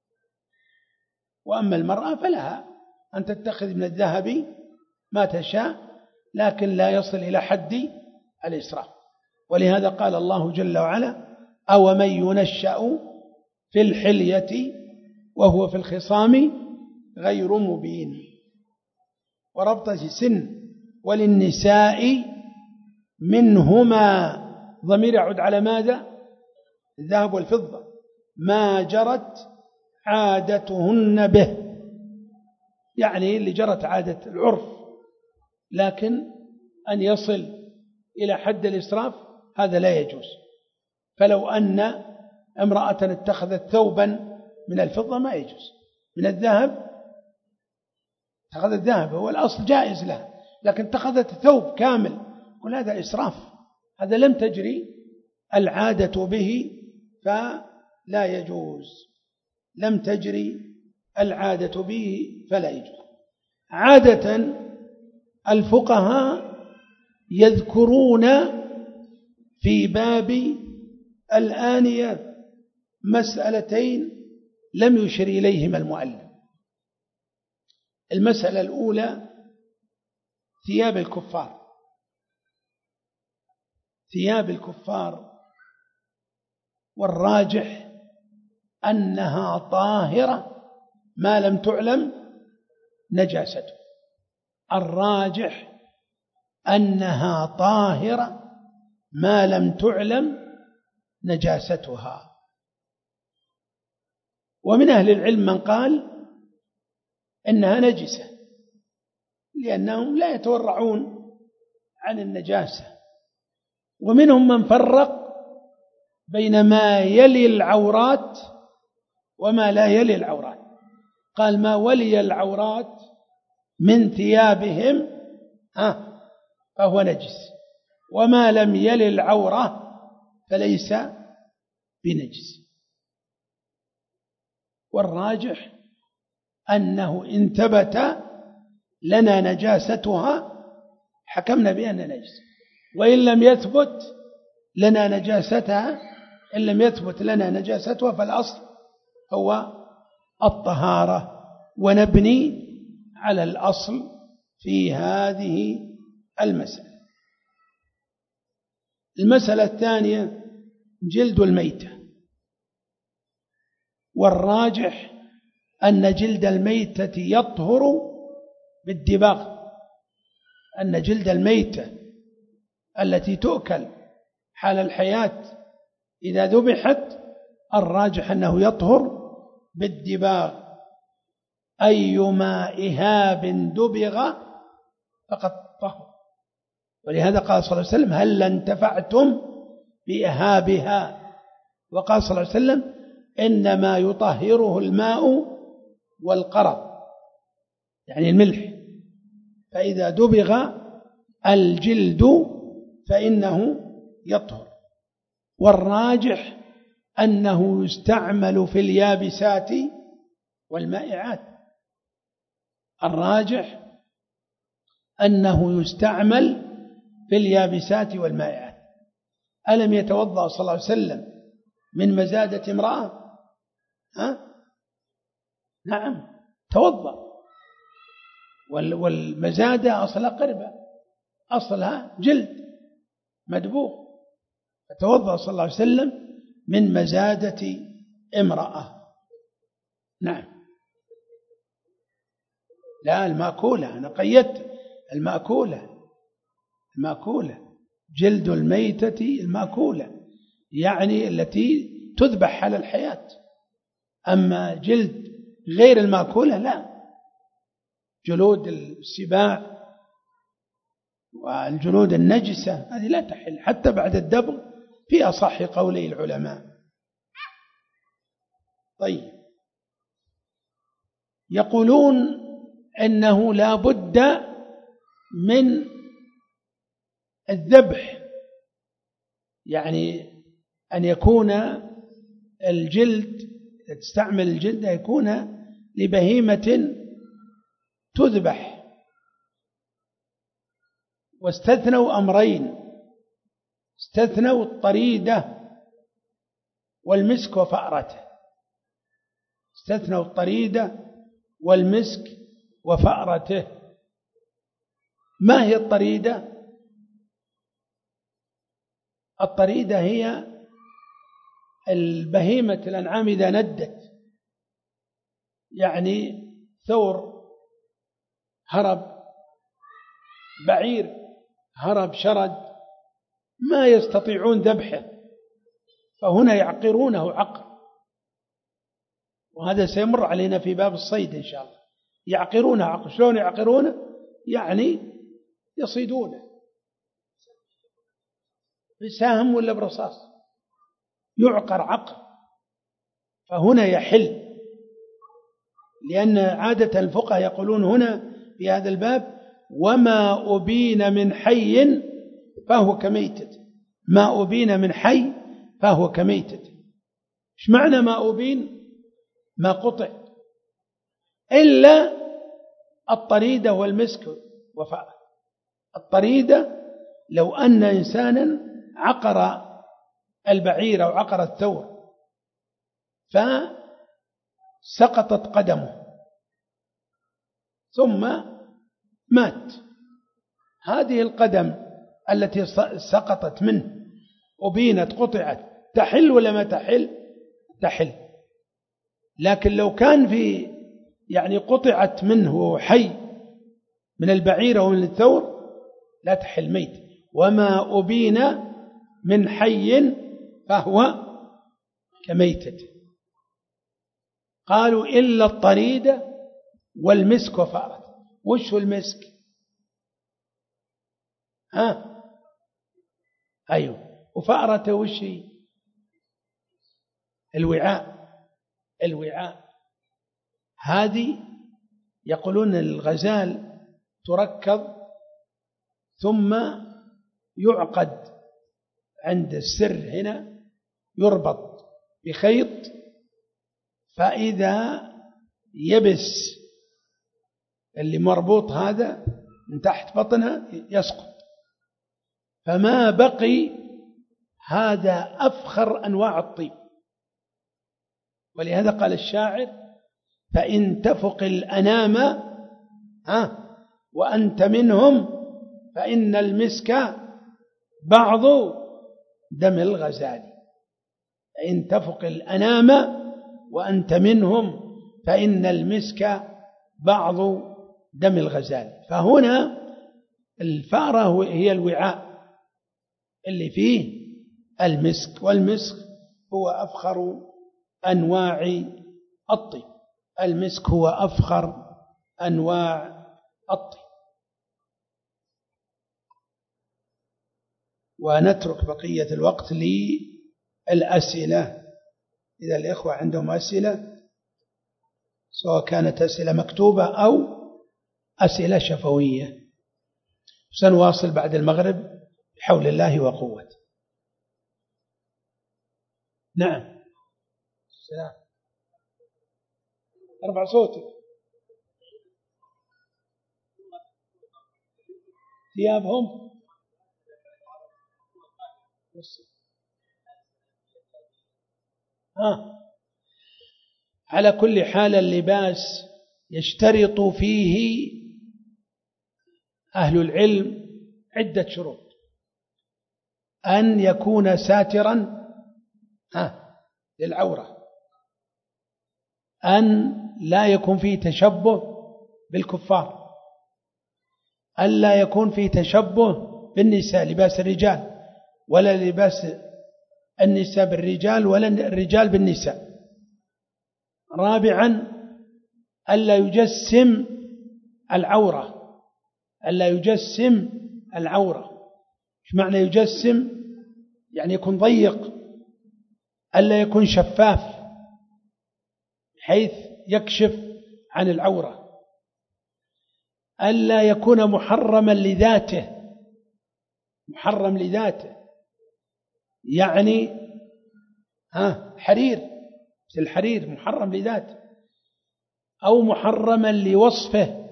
وأما المرأة فلها أن تتخذ من الذهب ما تشاء، لكن لا يصل إلى حد الإسراف. ولهذا قال الله جل وعلا أو من ينشأ في الحلية وهو في الخصام غير مبين. وربطة سن. وللنساء منهما، ضمير يعود على ماذا؟ الذهب والفضة، ما جرت عادتهن به، يعني اللي جرت عادة العرف، لكن أن يصل إلى حد الإسراف هذا لا يجوز. فلو أن امرأة اتخذت ثوبا من الفضة ما يجوز، من الذهب اتخذت الذهب هو الأصل جائز لها، لكن اتخذت ثوب كامل، قل هذا إسراف، هذا لم تجري العادة به فلا يجوز، لم تجري العادة به فلا يجوز. عادة الفقهاء يذكرون في باب الآنية مسألتين لم يشر إليهما المؤلف. المسألة الأولى ثياب الكفار، ثياب الكفار والراجح أنها طاهرة ما لم تعلم نجاسته، الراجح أنها طاهرة ما لم تعلم نجاستها. ومن أهل العلم من قال إنها نجسة لأنهم لا يتورعون عن النجاسة، ومنهم من فرق بين ما يلي العورات وما لا يلي العورات، قال ما ولي العورات من ثيابهم ها فهو نجس، وما لم يلي العورة فليس بنجس. والراجح أنه إن ثبت لنا نجاستها حكمنا بأنها نجس، وإن لم يثبت لنا نجاستها إن لم يثبت لنا نجاستها فالأصل هو الطهارة، ونبني على الأصل في هذه المسألة. المسألة الثانية جلد الميتة، والراجح أن جلد الميتة يطهر بالدباغ، أن جلد الميتة التي تؤكل حال الحياة إذا ذبحت الراجح أنه يطهر بالدباغ، أيما إهاب دبغ فقد طهر. ولهذا قال صلى الله عليه وسلم هل انتفعتم بإهابها، وقال صلى الله عليه وسلم إنما يطهره الماء والقرض يعني الملح، فإذا دبغ الجلد فإنه يطهر. والراجح أنه يستعمل في اليابسات والمائعات، الراجح أنه يستعمل في اليابسات والمائعات. ألم يتوضأ صلى الله عليه وسلم من مزادة امرأة؟ ها؟ نعم توضأ، والمزادة أصلها قربة، أصلها جلد مدبوغ، فتوضأ صلى الله عليه وسلم من مزادة امرأة. نعم لا المأكولة، أنا قيدت المأكولة، المأكولة جلد الميتة المأكولة يعني التي تذبح على الحياة، أما جلد غير المأكولة لا، جلود السباع والجلود النجسة هذه لا تحل حتى بعد الدبغ في أصح قولي العلماء. طيب يقولون إنه لا بد من الذبح، يعني أن يكون الجلد تستعمل الجلد يكون لبهيمة تذبح، واستثنوا أمرين، استثنوا الطريدة والمسك وفأرته، استثنوا الطريدة والمسك وفأرته. ما هي الطريدة؟ الطريدة هي البهيمة الأنعام إذا ندت، يعني ثور هرب، بعير هرب، شرد، ما يستطيعون ذبحه، فهنا يعقرونه عقر، وهذا سيمر علينا في باب الصيد إن شاء الله. يعقرونه عقر، شلون يعقرونه؟ يعني يصيدونه بسهم ولا برصاص، يعقر عقر، فهنا يحل، لأن عادة الفقهاء يقولون هنا في هذا الباب وما أبين من حي فهو كميتة، ما أبين من حي فهو كميتة. إيش معنى ما أبين؟ ما قطع، إلا الطريدة والمسك وفأر. الطريدة لو أن إنسانا عقر البعير أو عقر الثور فسقطت قدمه ثم مات، هذه القدم التي سقطت منه أبينت قطعت تحل ولا ما تحل؟ تحل. لكن لو كان في يعني قطعت منه حي من البعير أو من الثور لا تحل ميت. وما أبين من حي فهو كميتة. قالوا إلا الطريدة والمسك وفأرة. وش هو المسك؟ ها أيوه. وفأرة وش هي؟ الوعاء. الوعاء هذه يقولون الغزال تركض ثم يعقد عند السر هنا، يربط بخيط، فإذا يبس اللي مربوط هذا من تحت بطنها يسقط. فما بقي هذا أفخر أنواع الطيب. ولهذا قال الشاعر: فإن تفق الأنام ها وأنت منهم فإن المسك بعض دم الغزال. فإن تفق الأنام وأنت منهم فإن المسك بعض دم الغزال. فهنا الفأرة هي الوعاء اللي فيه المسك، والمسك هو أفخر أنواع الطيب. المسك هو أفخر أنواع الطيب. ونترك بقية الوقت للأسئلة. إذا الإخوة عندهم أسئلة، سواء كانت أسئلة مكتوبة أو أسئلة شفوية، سنواصل بعد المغرب بحول الله وقوته. نعم. السلام. ارفع صوتك. ثيابهم آه. على كل حال اللباس يشترط فيه أهل العلم عدة شروط: أن يكون ساترا آه. للعورة، أن لا يكون فيه تشبه بالكفار، أن لا يكون فيه تشبه بالنساء، لباس الرجال، ولا لباس النساء بالرجال ولا الرجال بالنساء. رابعا ألا يجسم العورة، ألا يجسم العورة. ايش معنى يجسم؟ يعني يكون ضيق، ألا يكون شفاف حيث يكشف عن العورة، ألا يكون محرما لذاته، محرم لذاته يعني ها حرير، مثل الحرير محرم لذاته، أو محرما لوصفه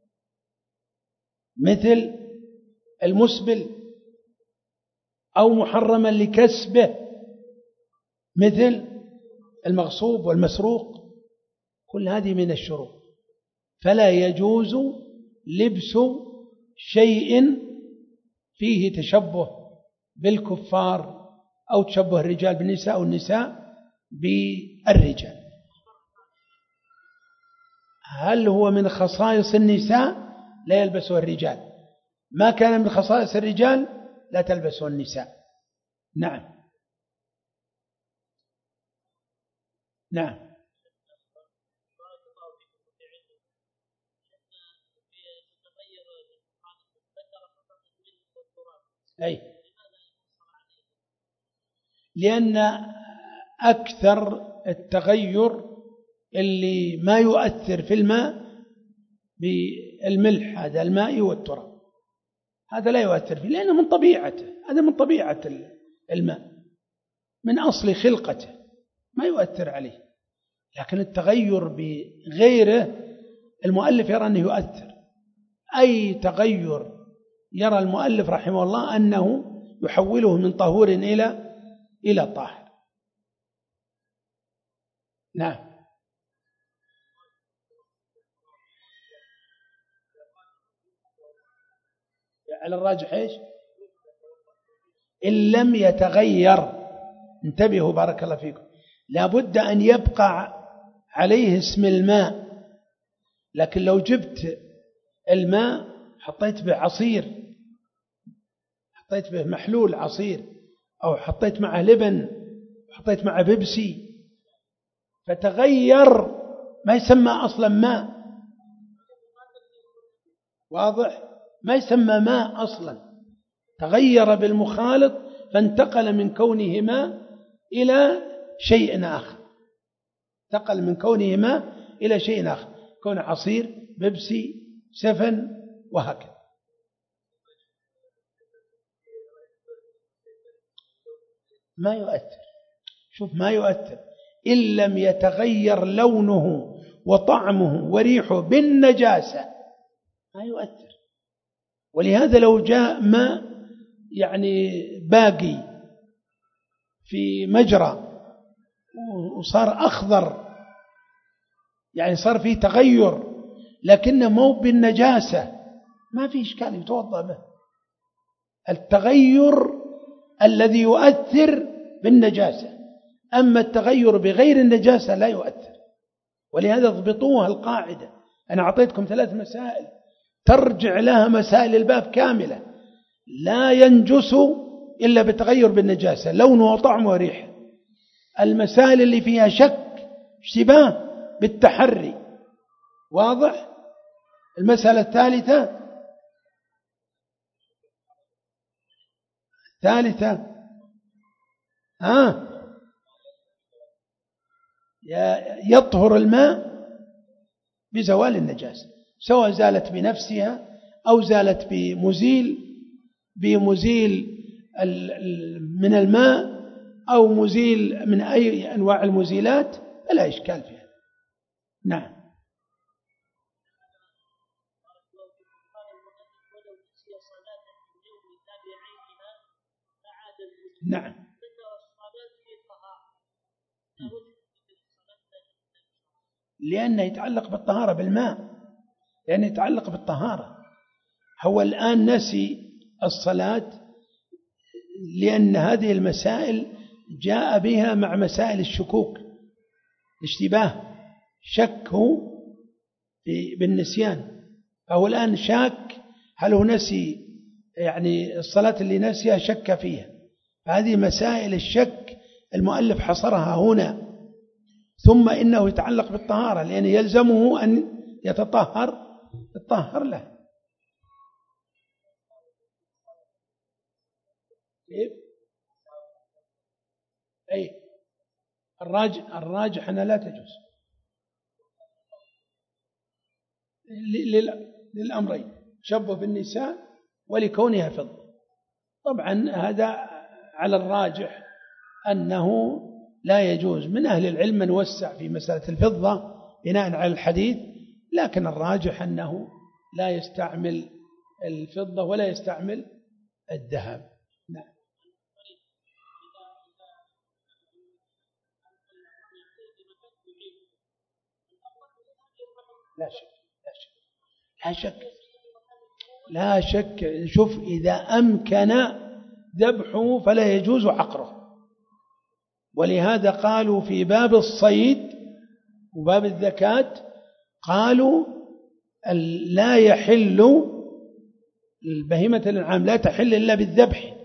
مثل المسبل، أو محرما لكسبه مثل المغصوب والمسروق. كل هذه من الشروط. فلا يجوز لبس شيء فيه تشبه بالكفار أو تشبه الرجال بالنساء أو النساء بالرجال. هل هو من خصائص النساء؟ لا يلبسه الرجال. ما كان من خصائص الرجال لا تلبسه النساء. نعم. نعم. أي. لأن أكثر التغير اللي ما يؤثر في الماء بالملح، هذا الماء والتراب، هذا لا يؤثر فيه لأنه من طبيعته، هذا من طبيعة الماء، من أصل خلقته، ما يؤثر عليه. لكن التغير بغيره المؤلف يرى أنه يؤثر. أي تغير يرى المؤلف رحمه الله أنه يحوله من طهور إلى إلى طاهر. نعم. على الراجح إيش؟ إن لم يتغير، انتبهوا بارك الله فيكم، لابد أن يبقى عليه اسم الماء. لكن لو جبت الماء حطيت به عصير، حطيت به محلول عصير، أو حطيت معه لبن، حطيت معه بيبسي، فتغير ما يسمى أصلا ماء، واضح؟ ما يسمى ماء أصلا، تغير بالمخالط فانتقل من كونه ماء إلى شيء آخر، انتقل من كونه ماء إلى شيء آخر، كون عصير، بيبسي، سفن، وهكذا. ما يؤثر، شوف ما يؤثر إن لم يتغير لونه وطعمه وريحه بالنجاسة ما يؤثر. ولهذا لو جاء ماء يعني باقي في مجرى وصار أخضر، يعني صار فيه تغير لكنه مو بالنجاسة، ما في إشكال يتوضأ به. التغير الذي يؤثر بالنجاسة، أما التغير بغير النجاسة لا يؤثر. ولهذا اضبطوها القاعدة، أنا أعطيتكم ثلاث مسائل ترجع لها مسائل الباب كاملة، لا ينجس إلا بتغير بالنجاسة، لونه وطعمه وريحه. المسائل اللي فيها شك اشتباه بالتحري، واضح؟ المسألة الثالثة ثالثة آه يطهر الماء بزوال النجاسة، سواء زالت بنفسها أو زالت بمزيل بمزيل من الماء أو مزيل من أي أنواع المزيلات، فلا إشكال فيها. نعم. نعم. لأنه يتعلق بالطهارة بالماء، لأنه يتعلق بالطهارة. هو الآن نسي الصلاة لأن هذه المسائل جاء بها مع مسائل الشكوك، اشتباه، شكه بالنسيان، فهو الآن شاك هل هو نسي، يعني الصلاة اللي نسيها شك فيها. فهذه مسائل الشك المؤلف حصرها هنا. ثم إنه يتعلق بالطهارة لأن يلزمه أن يتطهر يتطهر له. كيف؟ أي الراجح الراجح أنها لا تجوز للأمرين، شبه بالنساء ولكونها فضة. طبعا هذا على الراجح أنه لا يجوز. من أهل العلم من وسع في مسألة الفضة بناء على الحديث، لكن الراجح أنه لا يستعمل الفضة ولا يستعمل الذهب. نعم. لا شك لا شك لا شك لا شك شوف، إذا أمكن ذبحه فلا يجوز عقره. ولهذا قالوا في باب الصيد وباب الزكاة قالوا لا يحل البهيمة الأنعام لا تحل إلا بالذبح.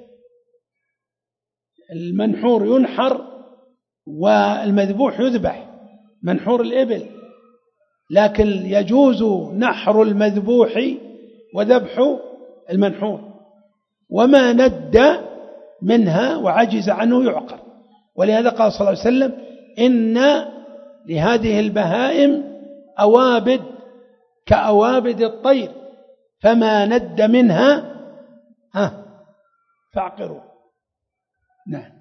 المنحور ينحر والمذبوح يذبح، منحور الإبل، لكن يجوز نحر المذبوح وذبح المنحور، وما ند منها وعجز عنه يعقر. ولهذا قال صلى الله عليه وسلم إن لهذه البهائم أوابد كأوابد الطير فما ند منها ها فاعقروا. نعم.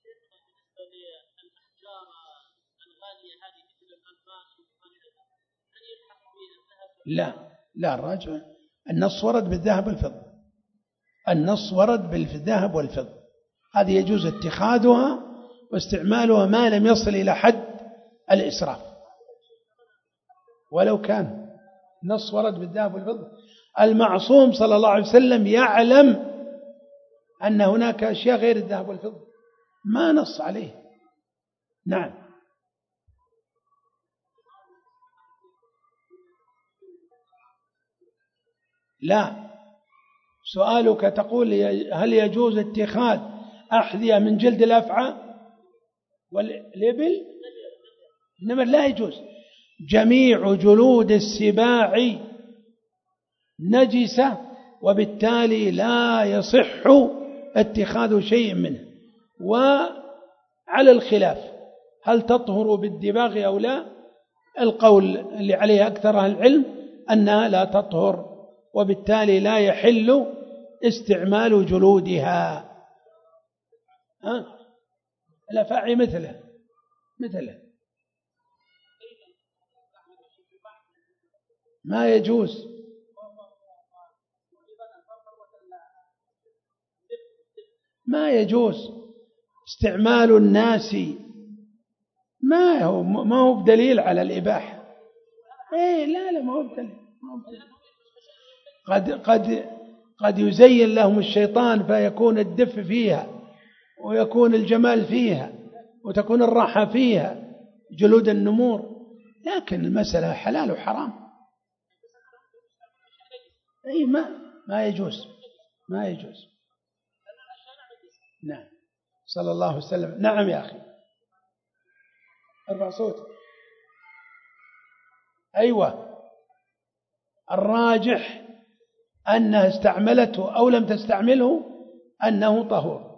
لا لا الراجع النص ورد بالذهب والفضة، النص ورد بالذهب والفضة، هذه يجوز اتخاذها واستعمالها ما لم يصل إلى حد الإسراف. ولو كان نص ورد بالذهب والفضة، المعصوم صلى الله عليه وسلم يعلم أن هناك أشياء غير الذهب والفضة ما نص عليه. نعم. لا، سؤالك تقول هل يجوز اتخاذ أحذية من جلد الأفعى والإبل؟ إنما لا يجوز، جميع جلود السباع نجسة، وبالتالي لا يصح اتخاذ شيء منه. وعلى الخلاف هل تطهر بالدباغ أو لا، القول اللي عليه أكثر أهل العلم أنها لا تطهر، وبالتالي لا يحل استعمال جلودها. ها؟ الأفاعي مثله مثله ما يجوز. ما يجوز استعمال الناس، ما هو ما هو بدليل على الإباحة. إيه لا لا ما هو بدليل. قد قد قد يزين لهم الشيطان فيكون الدف فيها ويكون الجمال فيها وتكون الراحة فيها جلود النمور، لكن المسألة حلال وحرام. أي ما ما يجوز ما يجوز. نعم صلى الله عليه وسلم. نعم يا أخي ارفع صوتك. أيوة الراجح أنها استعملته أو لم تستعمله أنه طهور.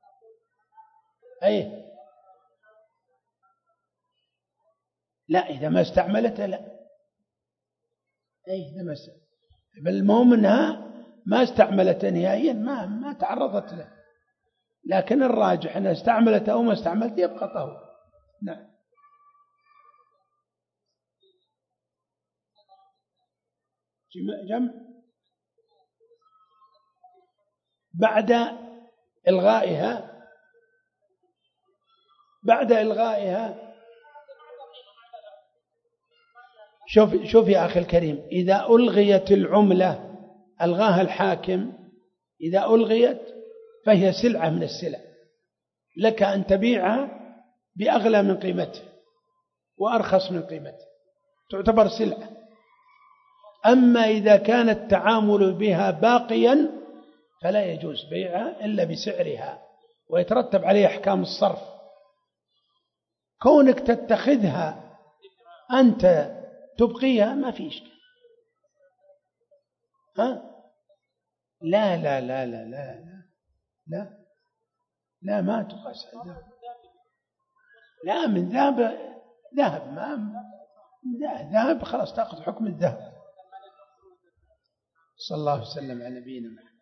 أي لا إذا ما استعملته لا. أي إذا ما استعملته، بل المهم أنها ما استعملته نهائيا، ما ما تعرضت له، لكن الراجح أنها استعملته أو ما استعملته يبقى طهور. نعم. جمع بعد إلغائها بعد إلغائها شوف شوف يا أخي الكريم، إذا ألغيت العملة ألغاها الحاكم، إذا ألغيت فهي سلعة من السلع، لك أن تبيعها بأغلى من قيمته وأرخص من قيمته، تعتبر سلعة. أما إذا كان التعامل بها باقيا فلا يجوز بيعها إلا بسعرها، ويترتب عليه أحكام الصرف. كونك تتخذها أنت تبقيها ما في إشكال. ها؟ لا لا لا لا لا لا لا ما تقاس. لا من ذهب ذهب ما ذهب خلاص تأخذ حكم الذهب. صلى الله عليه وسلم على نبينا محمد.